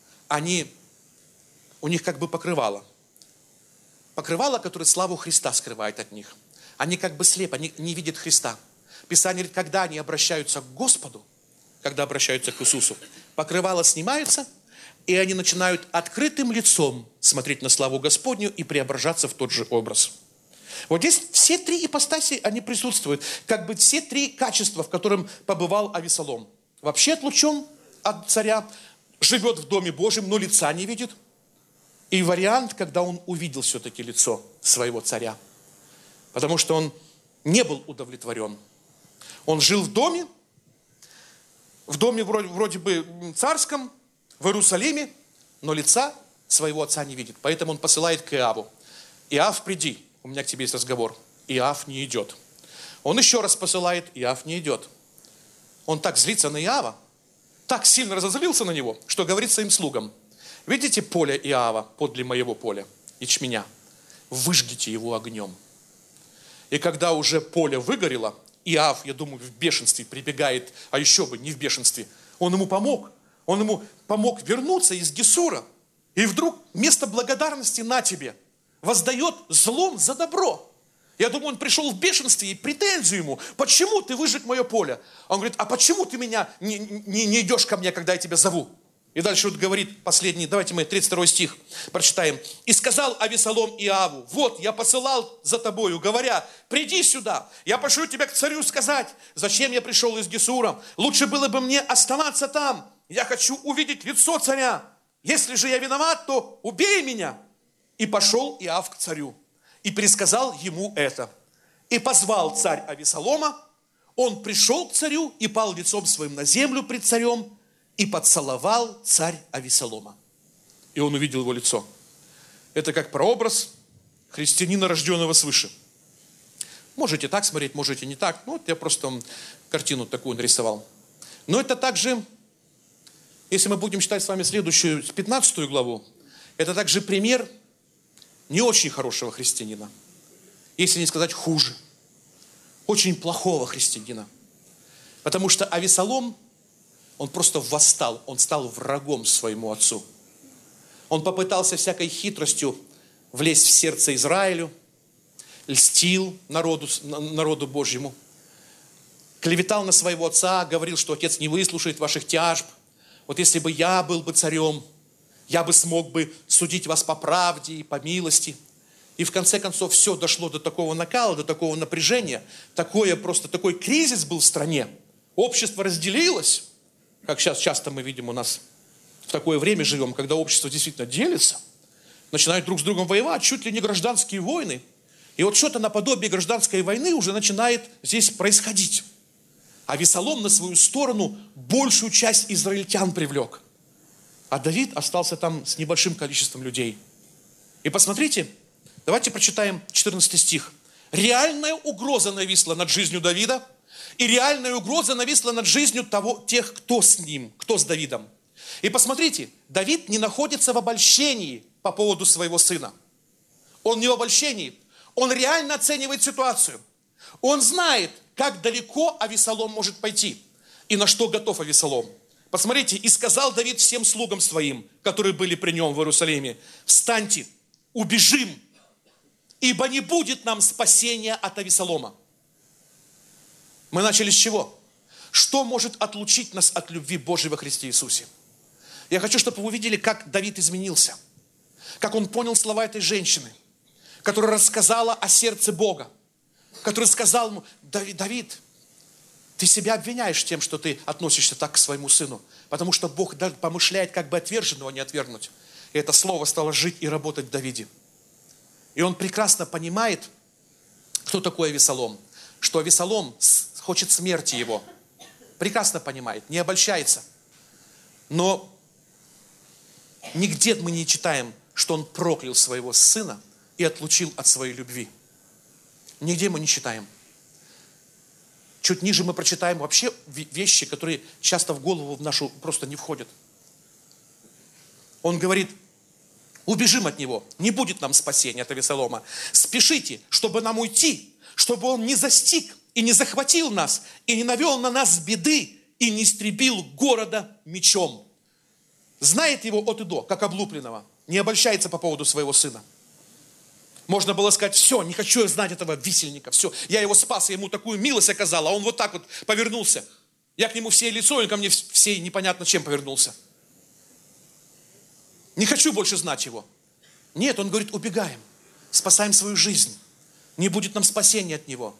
у них как бы покрывало. Покрывало, которое славу Христа скрывает от них. Они как бы слепы, они не видят Христа. Писание говорит, когда они обращаются к Господу, когда обращаются к Иисусу, покрывало снимается, и они начинают открытым лицом смотреть на славу Господню и преображаться в тот же образ. Вот здесь все 3 ипостаси, они присутствуют. Как бы все 3 качества, в котором побывал Авесолом. Вообще отлучен от царя, живет в Доме Божьем, но лица не видит. И вариант, когда он увидел все-таки лицо своего царя. Потому что он не был удовлетворен. Он жил в доме вроде бы царском, в Иерусалиме, но лица своего отца не видит. Поэтому он посылает к Иаву: Иав, приди, у меня к тебе есть разговор. Иав не идет. Он еще раз посылает, Иав не идет. Он так злится на Иава, так сильно разозлился на него, что говорит своим слугам: видите поле Иава подле моего поля, ячменя? Выжгите его огнем. И когда уже поле выгорело, Иав, я думаю, в бешенстве прибегает, а еще бы не в бешенстве, он ему помог. Он ему помог вернуться из Гесура. И вдруг вместо благодарности на тебе воздает злом за добро. Я думаю, он пришел в бешенстве и претензию ему: почему ты выжег мое поле? Он говорит: а почему ты не идешь ко мне, когда я тебя зову? И дальше вот говорит последний, давайте мы 32 стих прочитаем. «И сказал Авесолом Иаву: вот я посылал за тобою, говоря: приди сюда, я пошлю тебя к царю сказать, зачем я пришел из Гесура, лучше было бы мне оставаться там, я хочу увидеть лицо царя, если же я виноват, то убей меня». И пошел Иав к царю, и пересказал ему это. И позвал царь Авесолома, он пришел к царю и пал лицом своим на землю пред царем, и поцеловал царь Авесолома. И он увидел его лицо. Это как прообраз христианина, рожденного свыше. Можете так смотреть, можете не так. Ну, вот я просто вам картину такую нарисовал. Но это также, если мы будем читать с вами следующую, 15 главу, это также пример не очень хорошего христианина. Если не сказать хуже. Очень плохого христианина. Потому что Авесолом, он просто восстал, он стал врагом своему отцу. Он попытался всякой хитростью влезть в сердце Израилю, льстил народу Божьему, клеветал на своего отца, говорил, что отец не выслушает ваших тяжб. Вот если бы я был бы царем, я бы смог бы судить вас по правде и по милости. И в конце концов все дошло до такого накала, до такого напряжения, такой кризис был в стране. Общество разделилось. Как сейчас часто мы видим у нас в такое время живем, когда общество действительно делится, начинают друг с другом воевать, чуть ли не гражданские войны. И вот что-то наподобие гражданской войны уже начинает здесь происходить. А Авесолом на свою сторону большую часть израильтян привлек. А Давид остался там с небольшим количеством людей. И посмотрите, давайте прочитаем 14 стих. Реальная угроза нависла над жизнью Давида. И реальная угроза нависла над жизнью тех, кто с ним, кто с Давидом. И посмотрите, Давид не находится в обольщении по поводу своего сына. Он не в обольщении. Он реально оценивает ситуацию. Он знает, как далеко Авесолом может пойти и на что готов Авесолом. Посмотрите, и сказал Давид всем слугам своим, которые были при нем в Иерусалиме: встаньте, убежим, ибо не будет нам спасения от Авесолома. Мы начали с чего? Что может отлучить нас от любви Божьей во Христе Иисусе? Я хочу, чтобы вы увидели, как Давид изменился, как он понял слова этой женщины, которая рассказала о сердце Бога, который сказал ему: Давид, ты себя обвиняешь тем, что ты относишься так к своему сыну, потому что Бог даже помышляет, как бы отверженного не отвергнуть. И это слово стало жить и работать в Давиде. И он прекрасно понимает, кто такой Авесолом, что Авесолом хочет смерти его. Прекрасно понимает, не обольщается. Но нигде мы не читаем, что он проклял своего сына и отлучил от своей любви. Нигде мы не читаем. Чуть ниже мы прочитаем вообще вещи, которые часто в голову в нашу просто не входят. Он говорит: убежим от него, не будет нам спасения от Авесолома. Спешите, чтобы нам уйти, чтобы он не застиг и не захватил нас, и не навел на нас беды, и не истребил города мечом. Знает его от и до, как облупленного, не обольщается по поводу своего сына. Можно было сказать: все, не хочу я знать этого висельника, все, я его спас, я ему такую милость оказал, а он вот так вот повернулся. Я к нему всей лицо, он ко мне всей непонятно чем повернулся. Не хочу больше знать его. Нет, он говорит: убегаем, спасаем свою жизнь, не будет нам спасения от него.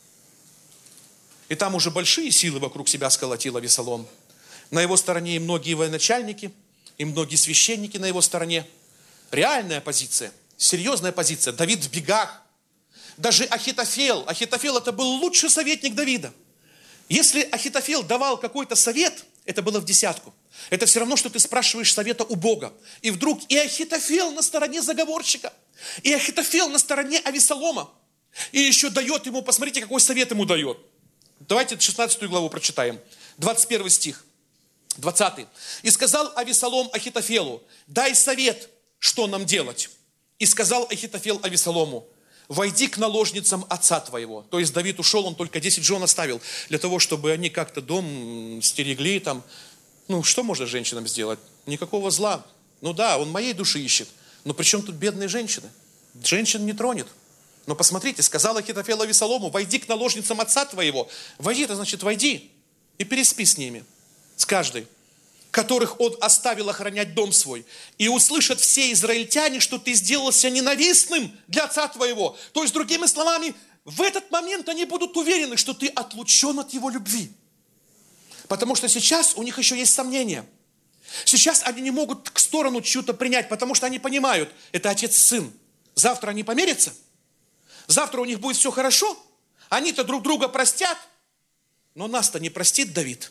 И там уже большие силы вокруг себя сколотил Авесолом. На его стороне и многие военачальники, и многие священники на его стороне. Реальная позиция. Серьезная позиция. Давид в бегах. Даже Ахитофел. Ахитофел это был лучший советник Давида. Если Ахитофел давал какой-то совет, это было в десятку. Это все равно, что ты спрашиваешь совета у Бога. И вдруг и Ахитофел на стороне заговорщика. И Ахитофел на стороне Авесолома. И еще дает ему, посмотрите, какой совет ему дает. Давайте 16 главу прочитаем. 21 стих. 20. «И сказал Авесолом Ахитофелу: дай совет, что нам делать. И сказал Ахитофел Авесолому: войди к наложницам отца твоего». То есть Давид ушел, он только 10 жен оставил, для того, чтобы они как-то дом стерегли там. Ну, что можно женщинам сделать? Никакого зла. Ну да, он моей души ищет. Но при чем тут бедные женщины? Женщин не тронет. Но посмотрите, сказал Ахитофел Авесолому: войди к наложницам отца твоего. Войди, это значит войди и переспи с ними, с каждой, которых он оставил охранять дом свой. И услышат все израильтяне, что ты сделался ненавистным для отца твоего. То есть, другими словами, в этот момент они будут уверены, что ты отлучен от его любви. Потому что сейчас у них еще есть сомнения. Сейчас они не могут к сторону чью-то принять, потому что они понимают, это отец и сын. Завтра они помирятся, завтра у них будет все хорошо, они-то друг друга простят, но нас-то не простит Давид.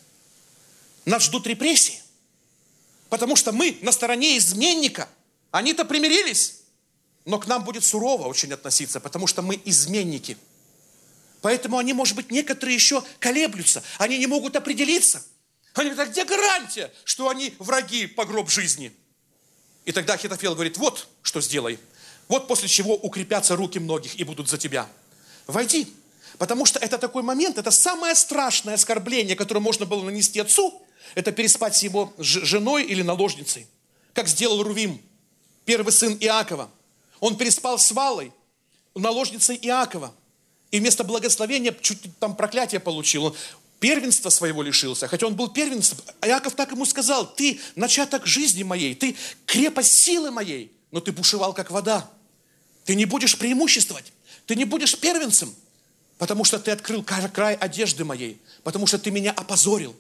Нас ждут репрессии, потому что мы на стороне изменника. Они-то примирились, но к нам будет сурово очень относиться, потому что мы изменники. Поэтому они, может быть, некоторые еще колеблются, они не могут определиться. Они говорят: а где гарантия, что они враги по гроб жизни? И тогда Ахитофел говорит: вот что сделай. Вот после чего укрепятся руки многих и будут за тебя. Войди. Потому что это такой момент, это самое страшное оскорбление, которое можно было нанести отцу, это переспать с его женой или наложницей. Как сделал Рувим, первый сын Иакова. Он переспал с Валой, наложницей Иакова. И вместо благословения чуть там проклятие получил. Он первенства своего лишился, хотя он был первенцем. Иаков так ему сказал: ты начаток жизни моей, ты крепость силы моей, но ты бушевал как вода. Ты не будешь преимуществовать, ты не будешь первенцем, потому что ты открыл край одежды моей, потому что ты меня опозорил.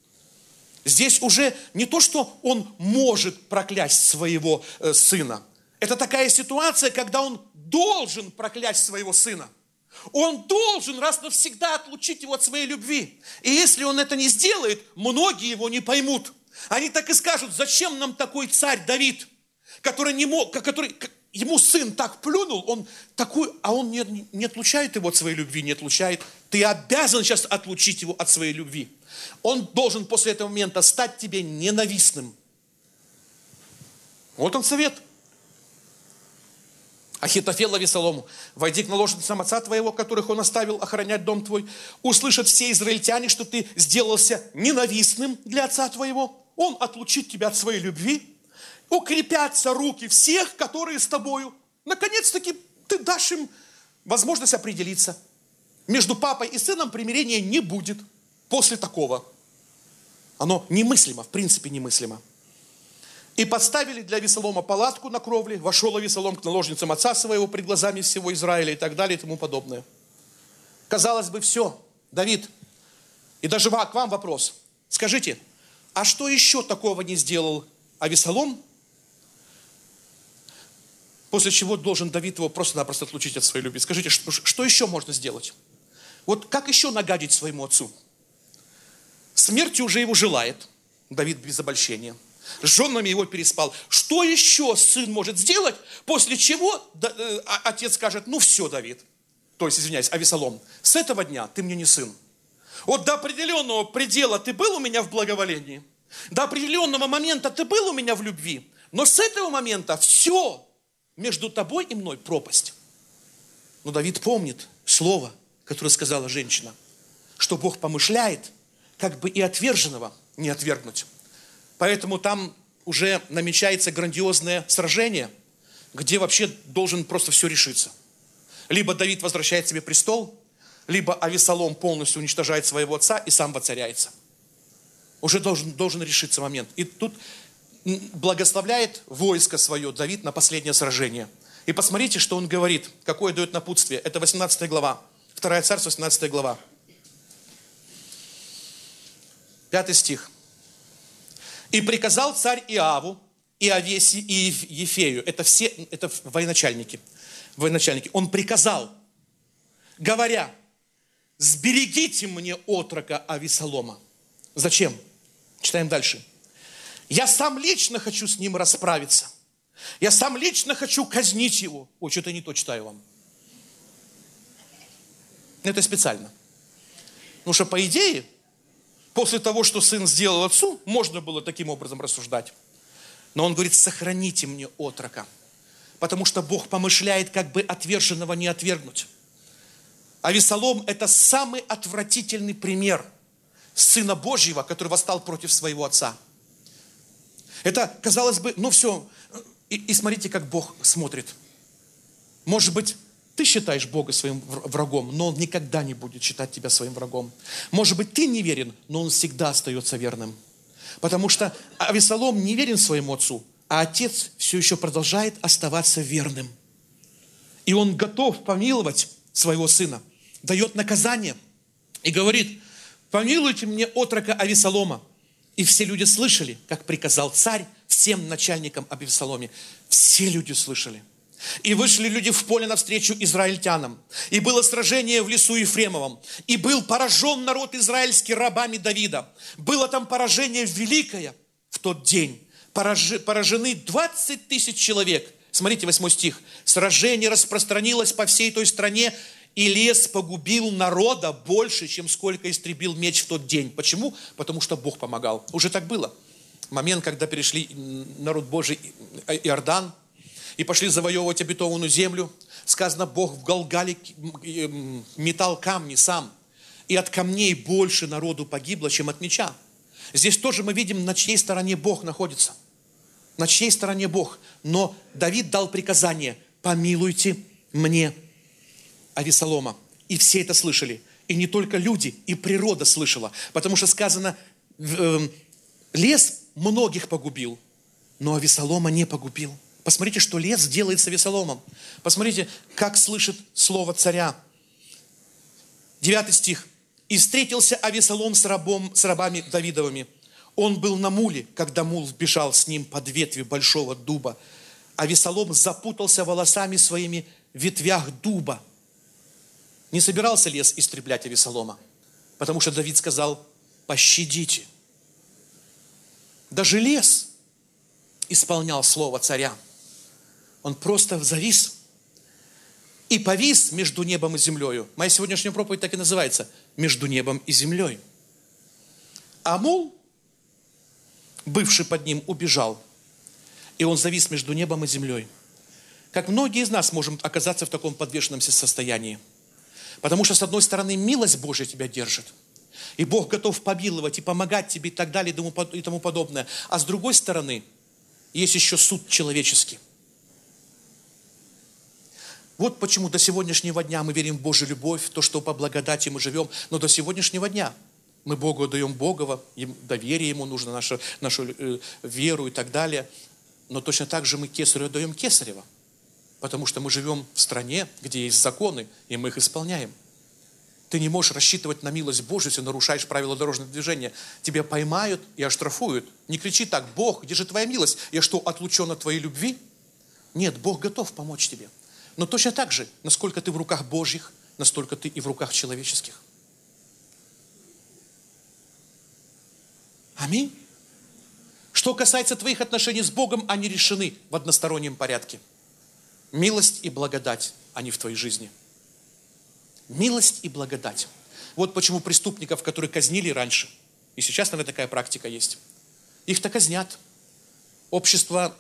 Здесь уже не то, что он может проклясть своего сына. Это такая ситуация, когда он должен проклясть своего сына. Он должен раз навсегда отлучить его от своей любви. И если он это не сделает, многие его не поймут. Они так и скажут: зачем нам такой царь Давид, который не мог, который ему сын так плюнул, он такой, а он не отлучает его от своей любви, не отлучает. Ты обязан сейчас отлучить его от своей любви. Он должен после этого момента стать тебе ненавистным. Вот он совет. Ахитофел Авесолому: войди к наложницам отца твоего, которых он оставил охранять дом твой. Услышат все израильтяне, что ты сделался ненавистным для отца твоего. Он отлучит тебя от своей любви. Укрепятся руки всех, которые с тобою. Наконец-таки ты дашь им возможность определиться. Между папой и сыном примирения не будет после такого. Оно немыслимо, в принципе немыслимо. И поставили для Авесолома палатку на кровле, вошел Авесолом к наложницам отца своего пред глазами всего Израиля и так далее и тому подобное. Казалось бы, все, Давид. И даже к вам вопрос. Скажите, а что еще такого не сделал Авесолом, после чего должен Давид его просто-напросто отлучить от своей любви? Скажите, что еще можно сделать? Вот как еще нагадить своему отцу? Смерти уже его желает, Давид без обольщения. С женами его переспал. Что еще сын может сделать, после чего отец скажет: ну все, Давид, то есть, извиняюсь, Авесолом, с этого дня ты мне не сын. Вот до определенного предела ты был у меня в благоволении, до определенного момента ты был у меня в любви, но с этого момента все, между тобой и мной пропасть. Но Давид помнит слово, которое сказала женщина, что Бог помышляет, как бы и отверженного не отвергнуть. Поэтому там уже намечается грандиозное сражение, где вообще должен просто все решиться. Либо Давид возвращает себе престол, либо Авесолом полностью уничтожает своего отца и сам воцаряется. Уже должен решиться момент. И тут благословляет войско свое Давид на последнее сражение. И посмотрите, что он говорит, какое дает напутствие. Это 18 глава, 2 Царств, 18 глава. 5 стих. «И приказал царь Иаву, и Авесе, и Ефею». Это военачальники. Он приказал, говоря: «Сберегите мне отрока Авесолома». Зачем? Читаем дальше. «Я сам лично хочу с ним расправиться. Я сам лично хочу казнить его». Ой, что-то не то читаю вам. Это специально. Потому что, по идее, после того, что сын сделал отцу, можно было таким образом рассуждать. Но он говорит: сохраните мне отрока. Потому что Бог помышляет, как бы отверженного не отвергнуть. Авесолом – это самый отвратительный пример Сына Божьего, который восстал против своего отца. Это, казалось бы, ну все. И смотрите, как Бог смотрит. Может быть, ты считаешь Бога своим врагом, но Он никогда не будет считать тебя своим врагом. Может быть, ты неверен, но Он всегда остается верным. Потому что Авесолом не верен своему отцу, а отец все еще продолжает оставаться верным. И он готов помиловать своего сына, дает наказание и говорит: помилуйте мне отрока Авесолома. И все люди слышали, как приказал царь всем начальникам об Авесоломе. Все люди слышали. И вышли люди в поле навстречу израильтянам. И было сражение в лесу Ефремовом. И был поражен народ израильский рабами Давида. Было там поражение великое в тот день. Поражены 20 тысяч человек. Смотрите, 8 стих. Сражение распространилось по всей той стране, и лес погубил народа больше, чем сколько истребил меч в тот день. Почему? Потому что Бог помогал. Уже так было. Момент, когда перешли народ Божий Иордан, и пошли завоевывать обетованную землю. Сказано, Бог в Галгале метал камни сам. И от камней больше народу погибло, чем от меча. Здесь тоже мы видим, на чьей стороне Бог находится. На чьей стороне Бог. Но Давид дал приказание: помилуйте мне Авесолома. И все это слышали. И не только люди, и природа слышала. Потому что сказано, лес многих погубил, но Авесолома не погубил. Посмотрите, что лес делает с Авесоломом. Посмотрите, как слышит слово царя. 9 стих. «И встретился Авесолом с рабами Давидовыми. Он был на муле, когда мул вбежал с ним под ветви большого дуба. Авесолом запутался волосами своими в ветвях дуба». Не собирался лес истреблять Авесолома, потому что Давид сказал: пощадите. Даже лес исполнял слово царя. Он просто завис и повис между небом и землею. Моя сегодняшняя проповедь так и называется: между небом и землей. А мул, бывший под ним, убежал. И он завис между небом и землей. как многие из нас можем оказаться в таком подвешенном состоянии. Потому что, с одной стороны, милость Божья тебя держит. И Бог готов помиловать и помогать тебе и так далее и тому подобное. А с другой стороны, есть еще суд человеческий. Вот почему до сегодняшнего дня мы верим в Божью любовь, в то, что по благодати мы живем. Но до сегодняшнего дня мы Богу даем Богово, доверие Ему нужно, нашу веру и так далее. Но точно так же мы Кесарю даем Кесарева. Потому что мы живем в стране, где есть законы, и мы их исполняем. Ты не можешь рассчитывать на милость Божью, если нарушаешь правила дорожного движения. Тебя поймают и оштрафуют. Не кричи так: Бог, где же твоя милость? Я что, отлучен от твоей любви? Нет, Бог готов помочь тебе. Но точно так же, насколько ты в руках Божьих, настолько ты и в руках человеческих. Аминь. Что касается твоих отношений с Богом, они решены в одностороннем порядке. Милость и благодать, они в твоей жизни. Милость и благодать. Вот почему преступников, которые казнили раньше, и сейчас, наверное, такая практика есть, их-то казнят. Общество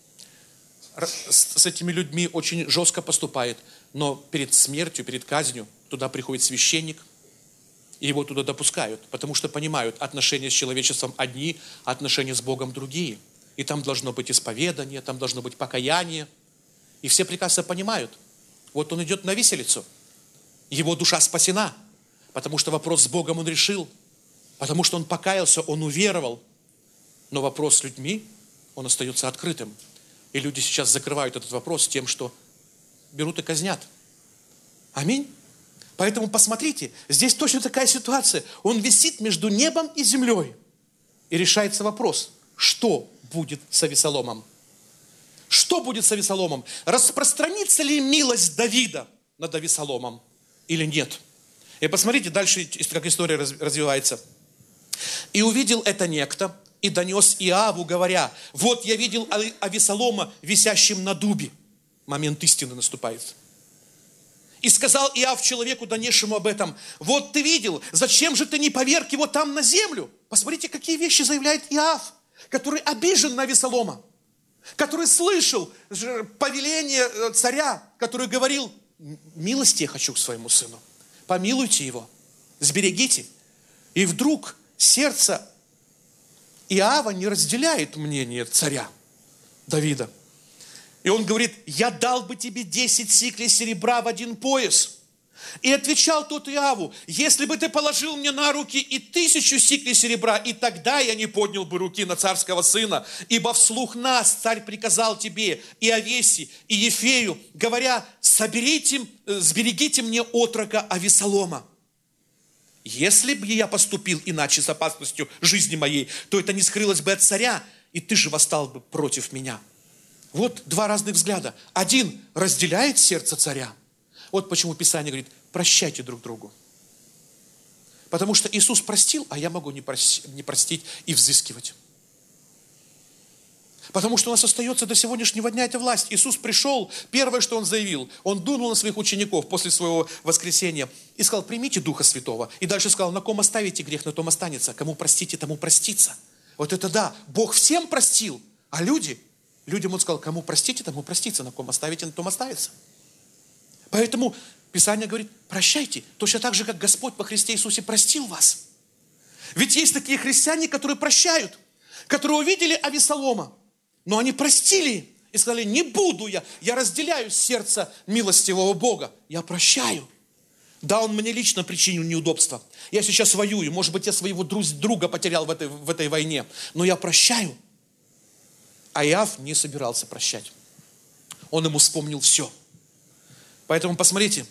с этими людьми очень жестко поступает, но перед смертью, перед казнью туда приходит священник, и его туда допускают, потому что понимают, отношения с человечеством одни, а отношения с Богом другие. И там должно быть исповедание, там должно быть покаяние. И все прекрасно понимают. Вот он идет на виселицу, его душа спасена, потому что вопрос с Богом он решил, потому что он покаялся, он уверовал. Но вопрос с людьми, он остается открытым. И люди сейчас закрывают этот вопрос тем, что берут и казнят. Аминь. Поэтому посмотрите, здесь точно такая ситуация. Он висит между небом и землей. И решается вопрос, что будет с Авесоломом? Что будет с Авесоломом? Распространится ли милость Давида над Авесоломом или нет? И посмотрите дальше, как история развивается. «И увидел это некто, и донес Иоаву, говоря: вот я видел Авесолома, висящим на дубе». Момент истины наступает. «И сказал Иоав человеку, донесшему об этом: вот ты видел, зачем же ты не поверг его там на землю?» Посмотрите, какие вещи заявляет Иоав, который обижен на Авесолома, который слышал повеление царя, который говорил: милости я хочу к своему сыну, помилуйте его, сберегите. И вдруг сердце Иоава не разделяет мнение царя Давида. И он говорит: я дал бы тебе 10 сиклей серебра в один пояс. И отвечал тот Иоаву: если бы ты положил мне на руки и 1000 сиклей серебра, и тогда я не поднял бы руки на царского сына, ибо вслух нас царь приказал тебе и Овесе, и Ефею, говоря: сберегите мне отрока Авесолома. Если бы я поступил иначе с опасностью жизни моей, то это не скрылось бы от царя, и ты же восстал бы против меня. Вот два разных взгляда. Один разделяет сердце царя. Вот почему Писание говорит: прощайте друг другу. Потому что Иисус простил, а я могу не простить и взыскивать. Потому что у нас остается до сегодняшнего дня эта власть. Иисус пришел, первое, что Он заявил, Он дунул на своих учеников после своего воскресения и сказал: примите Духа Святого. И дальше сказал: на ком оставите грех, на том останется. Кому простите, тому простится. Вот это да, Бог всем простил, а людям Он сказал: кому простите, тому простится, на ком оставите, на том оставится. Поэтому Писание говорит: прощайте, точно так же, как Господь во Христе Иисусе простил вас. Ведь есть такие христиане, которые прощают, которые увидели Авесолома, но они простили и сказали: не буду я разделяю сердце милостивого Бога, я прощаю. Да, он мне лично причинил неудобства. Я сейчас воюю, может быть, я своего друга потерял в этой войне, но я прощаю. А Иоав не собирался прощать. Он ему вспомнил все. Поэтому посмотрите,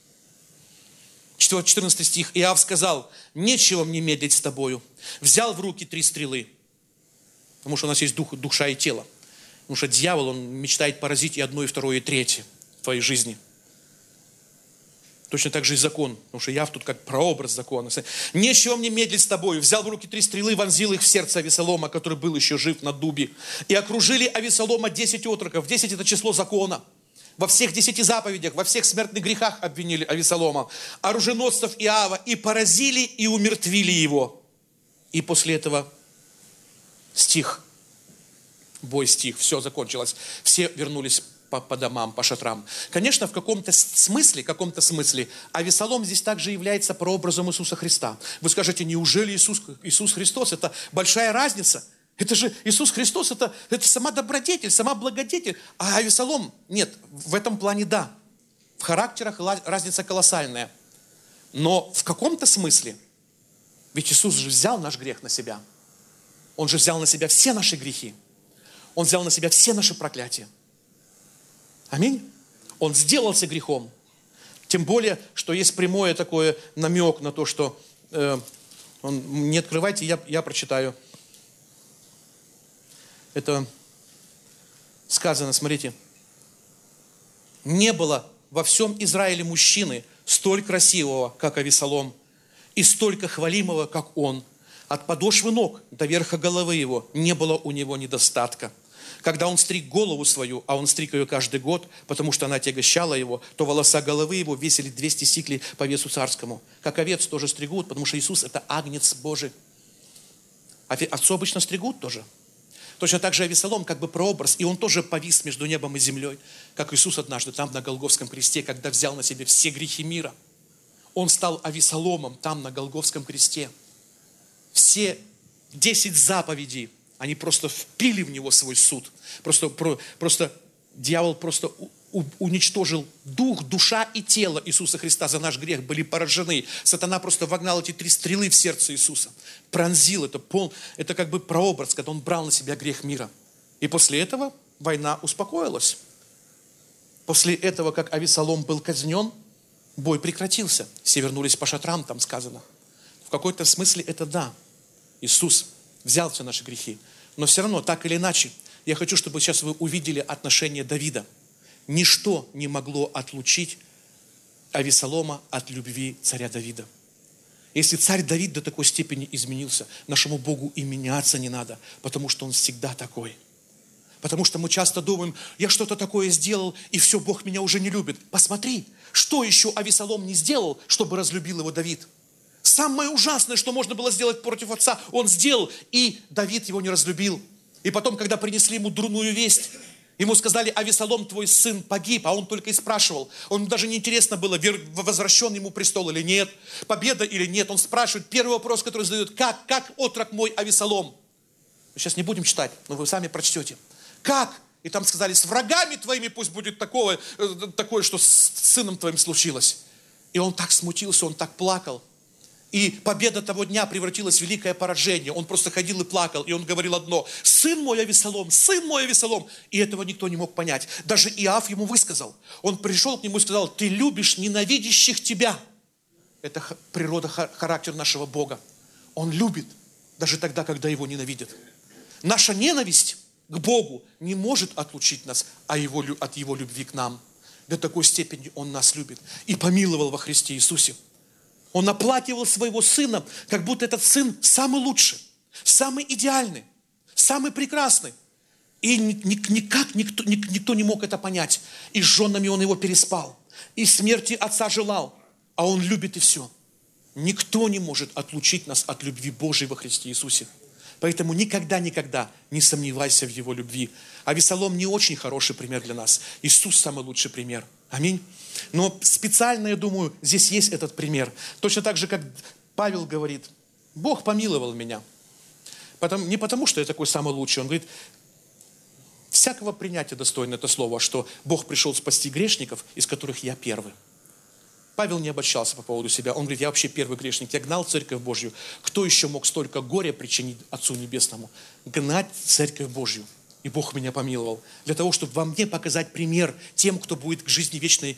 14 стих. Иоав сказал: нечего мне медлить с тобою. Взял в руки 3 стрелы. Потому что у нас есть душа и тело. Потому что дьявол, он мечтает поразить и одно, и второе, и третье в твоей жизни. Точно так же и закон. Потому что Иоав тут как прообраз закона. Нечего мне медлить с тобою. Взял в руки 3 стрелы, вонзил их в сердце Авесолома, который был еще жив на дубе. И окружили Авесолома 10 отроков. 10 это число закона. Во всех 10 заповедях, во всех смертных грехах обвинили Авесолома. Оруженосцев Иоава и поразили, и умертвили его. И после этого стих. Бой стих. Все закончилось. Все вернулись по домам, по шатрам. Конечно, в каком-то смысле, Авесолом здесь также является прообразом Иисуса Христа. Вы скажете, неужели Иисус Христос? Это большая разница. Это же Иисус Христос, это сама добродетель, сама благодетель. А Авесолом, нет, в этом плане да. В характерах разница колоссальная. Но в каком-то смысле, ведь Иисус же взял наш грех на себя. Он же взял на себя все наши грехи. Он взял на себя все наши проклятия. Аминь. Он сделался грехом. Тем более, что есть прямое такое намек на то, что... не открывайте, я прочитаю. Это сказано, смотрите. Не было во всем Израиле мужчины столь красивого, как Авесолом, и столько хвалимого, как он. От подошвы ног до верха головы его не было у него недостатка. Когда он стриг голову свою, а он стриг ее каждый год, потому что она отягощала его, то волоса головы его весили 200 сиклей по весу царскому. Как овец тоже стригут, потому что Иисус – это агнец Божий. Овцу обычно стригут тоже. Точно так же Авесолом как бы прообраз, и он тоже повис между небом и землей, как Иисус однажды там на Голгофском кресте, когда взял на себе все грехи мира. Он стал Авесоломом там на Голгофском кресте. Все 10 заповедей, они просто впили в него свой суд. Просто дьявол просто уничтожил дух, душа и тело Иисуса Христа за наш грех, были поражены. Сатана просто вогнал эти 3 стрелы в сердце Иисуса. Пронзил это как бы прообраз, когда он брал на себя грех мира. И после этого война успокоилась. После этого, как Авесолом был казнен, бой прекратился. Все вернулись по шатрам, там сказано. В какой-то смысле это да. Иисус взял все наши грехи. Но все равно, так или иначе, я хочу, чтобы сейчас вы увидели отношение Давида. Ничто не могло отлучить Авесолома от любви царя Давида. Если царь Давид до такой степени изменился, нашему Богу и меняться не надо, потому что Он всегда такой. Потому что мы часто думаем, я что-то такое сделал, и все, Бог меня уже не любит. Посмотри, что еще Авесолом не сделал, чтобы разлюбил его Давид. Самое ужасное, что можно было сделать против отца, он сделал, и Давид его не разлюбил. И потом, когда принесли ему дурную весть, ему сказали, Авесолом, твой сын погиб, а он только и спрашивал. Он даже не интересно было, возвращен ему престол или нет, победа или нет. Он спрашивает, первый вопрос, который задает, как отрок мой Авесолом? Мы сейчас не будем читать, но вы сами прочтете. Как? И там сказали, с врагами твоими пусть будет такое, что с сыном твоим случилось. И он так смутился, он так плакал. И победа того дня превратилась в великое поражение. Он просто ходил и плакал, и он говорил одно: сын мой Авесолом, сын мой Авесолом. И этого никто не мог понять. Даже Иов ему высказал. Он пришел к нему и сказал: ты любишь ненавидящих тебя. Это природа, характер нашего Бога. Он любит, даже тогда, когда его ненавидят. Наша ненависть к Богу не может отлучить нас от Его любви к нам. До такой степени Он нас любит. И помиловал во Христе Иисусе. Он оплакивал своего сына, как будто этот сын самый лучший, самый идеальный, самый прекрасный. И никак никто не мог это понять. И с женами он его переспал, и смерти отца желал. А он любит и все. Никто не может отлучить нас от любви Божией во Христе Иисусе. Поэтому никогда не сомневайся в Его любви. Авесолом не очень хороший пример для нас. Иисус самый лучший пример. Аминь. Но специально, я думаю, здесь есть этот пример. Точно так же, как Павел говорит, Бог помиловал меня. Не потому, что я такой самый лучший. Он говорит, всякого принятия достойно это слово, что Бог пришел спасти грешников, из которых я первый. Павел не обольщался по поводу себя. Он говорит, я вообще первый грешник. Я гнал Церковь Божью. Кто еще мог столько горя причинить Отцу Небесному? Гнать Церковь Божью. И Бог меня помиловал. Для того, чтобы во мне показать пример тем, кто будет к жизни вечной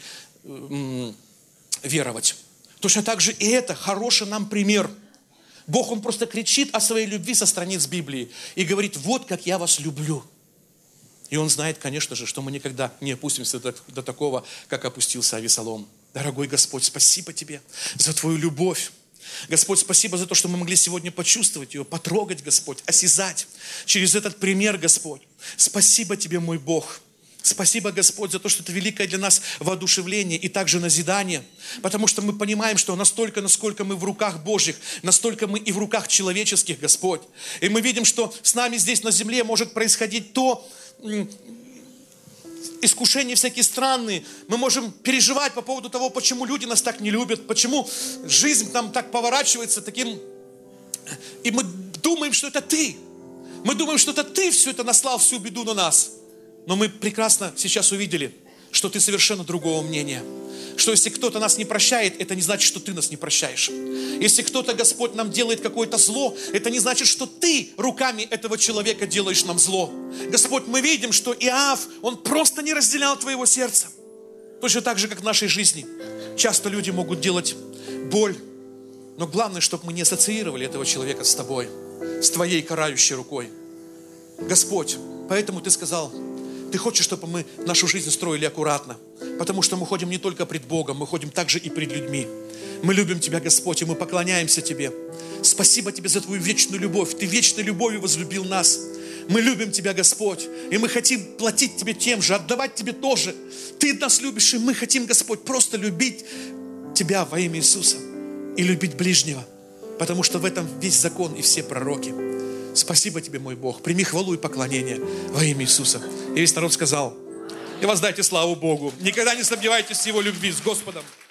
веровать. Точно так же и это хороший нам пример. Бог, Он просто кричит о своей любви со страниц Библии. И говорит, вот как я вас люблю. И Он знает, конечно же, что мы никогда не опустимся до такого, как опустился Авесолом. Дорогой Господь, спасибо Тебе за Твою любовь. Господь, спасибо за то, что мы могли сегодня почувствовать ее, потрогать, Господь, осязать через этот пример, Господь. Спасибо Тебе, мой Бог. Спасибо, Господь, за то, что это великое для нас воодушевление и также назидание. Потому что мы понимаем, что настолько, насколько мы в руках Божьих, настолько мы и в руках человеческих, Господь. И мы видим, что с нами здесь на земле может происходить то, искушения всякие странные. Мы можем переживать по поводу того, почему люди нас так не любят, почему жизнь нам так поворачивается таким. И мы думаем, что это ты. Мы думаем, что это ты все это наслал, всю беду на нас. Но мы прекрасно сейчас увидели, что ты совершенно другого мнения. Что если кто-то нас не прощает, это не значит, что ты нас не прощаешь. Если кто-то, Господь, нам делает какое-то зло, это не значит, что ты руками этого человека делаешь нам зло. Господь, мы видим, что Иов, он просто не разделял твоего сердца. Точно так же, как в нашей жизни. Часто люди могут делать боль, но главное, чтобы мы не ассоциировали этого человека с тобой, с твоей карающей рукой. Господь, поэтому ты сказал, ты хочешь, чтобы мы нашу жизнь строили аккуратно, потому что мы ходим не только пред Богом, мы ходим также и пред людьми. Мы любим Тебя, Господь, и мы поклоняемся Тебе. Спасибо Тебе за Твою вечную любовь. Ты вечной любовью возлюбил нас. Мы любим Тебя, Господь, и мы хотим платить Тебе тем же, отдавать Тебе тоже. Ты нас любишь, и мы хотим, Господь, просто любить Тебя во имя Иисуса и любить ближнего, потому что в этом весь закон и все пророки. Спасибо Тебе, мой Бог. Прими хвалу и поклонение во имя Иисуса. И весь народ сказал: и воздайте славу Богу. Никогда не сомневайтесь в Его любви с Господом.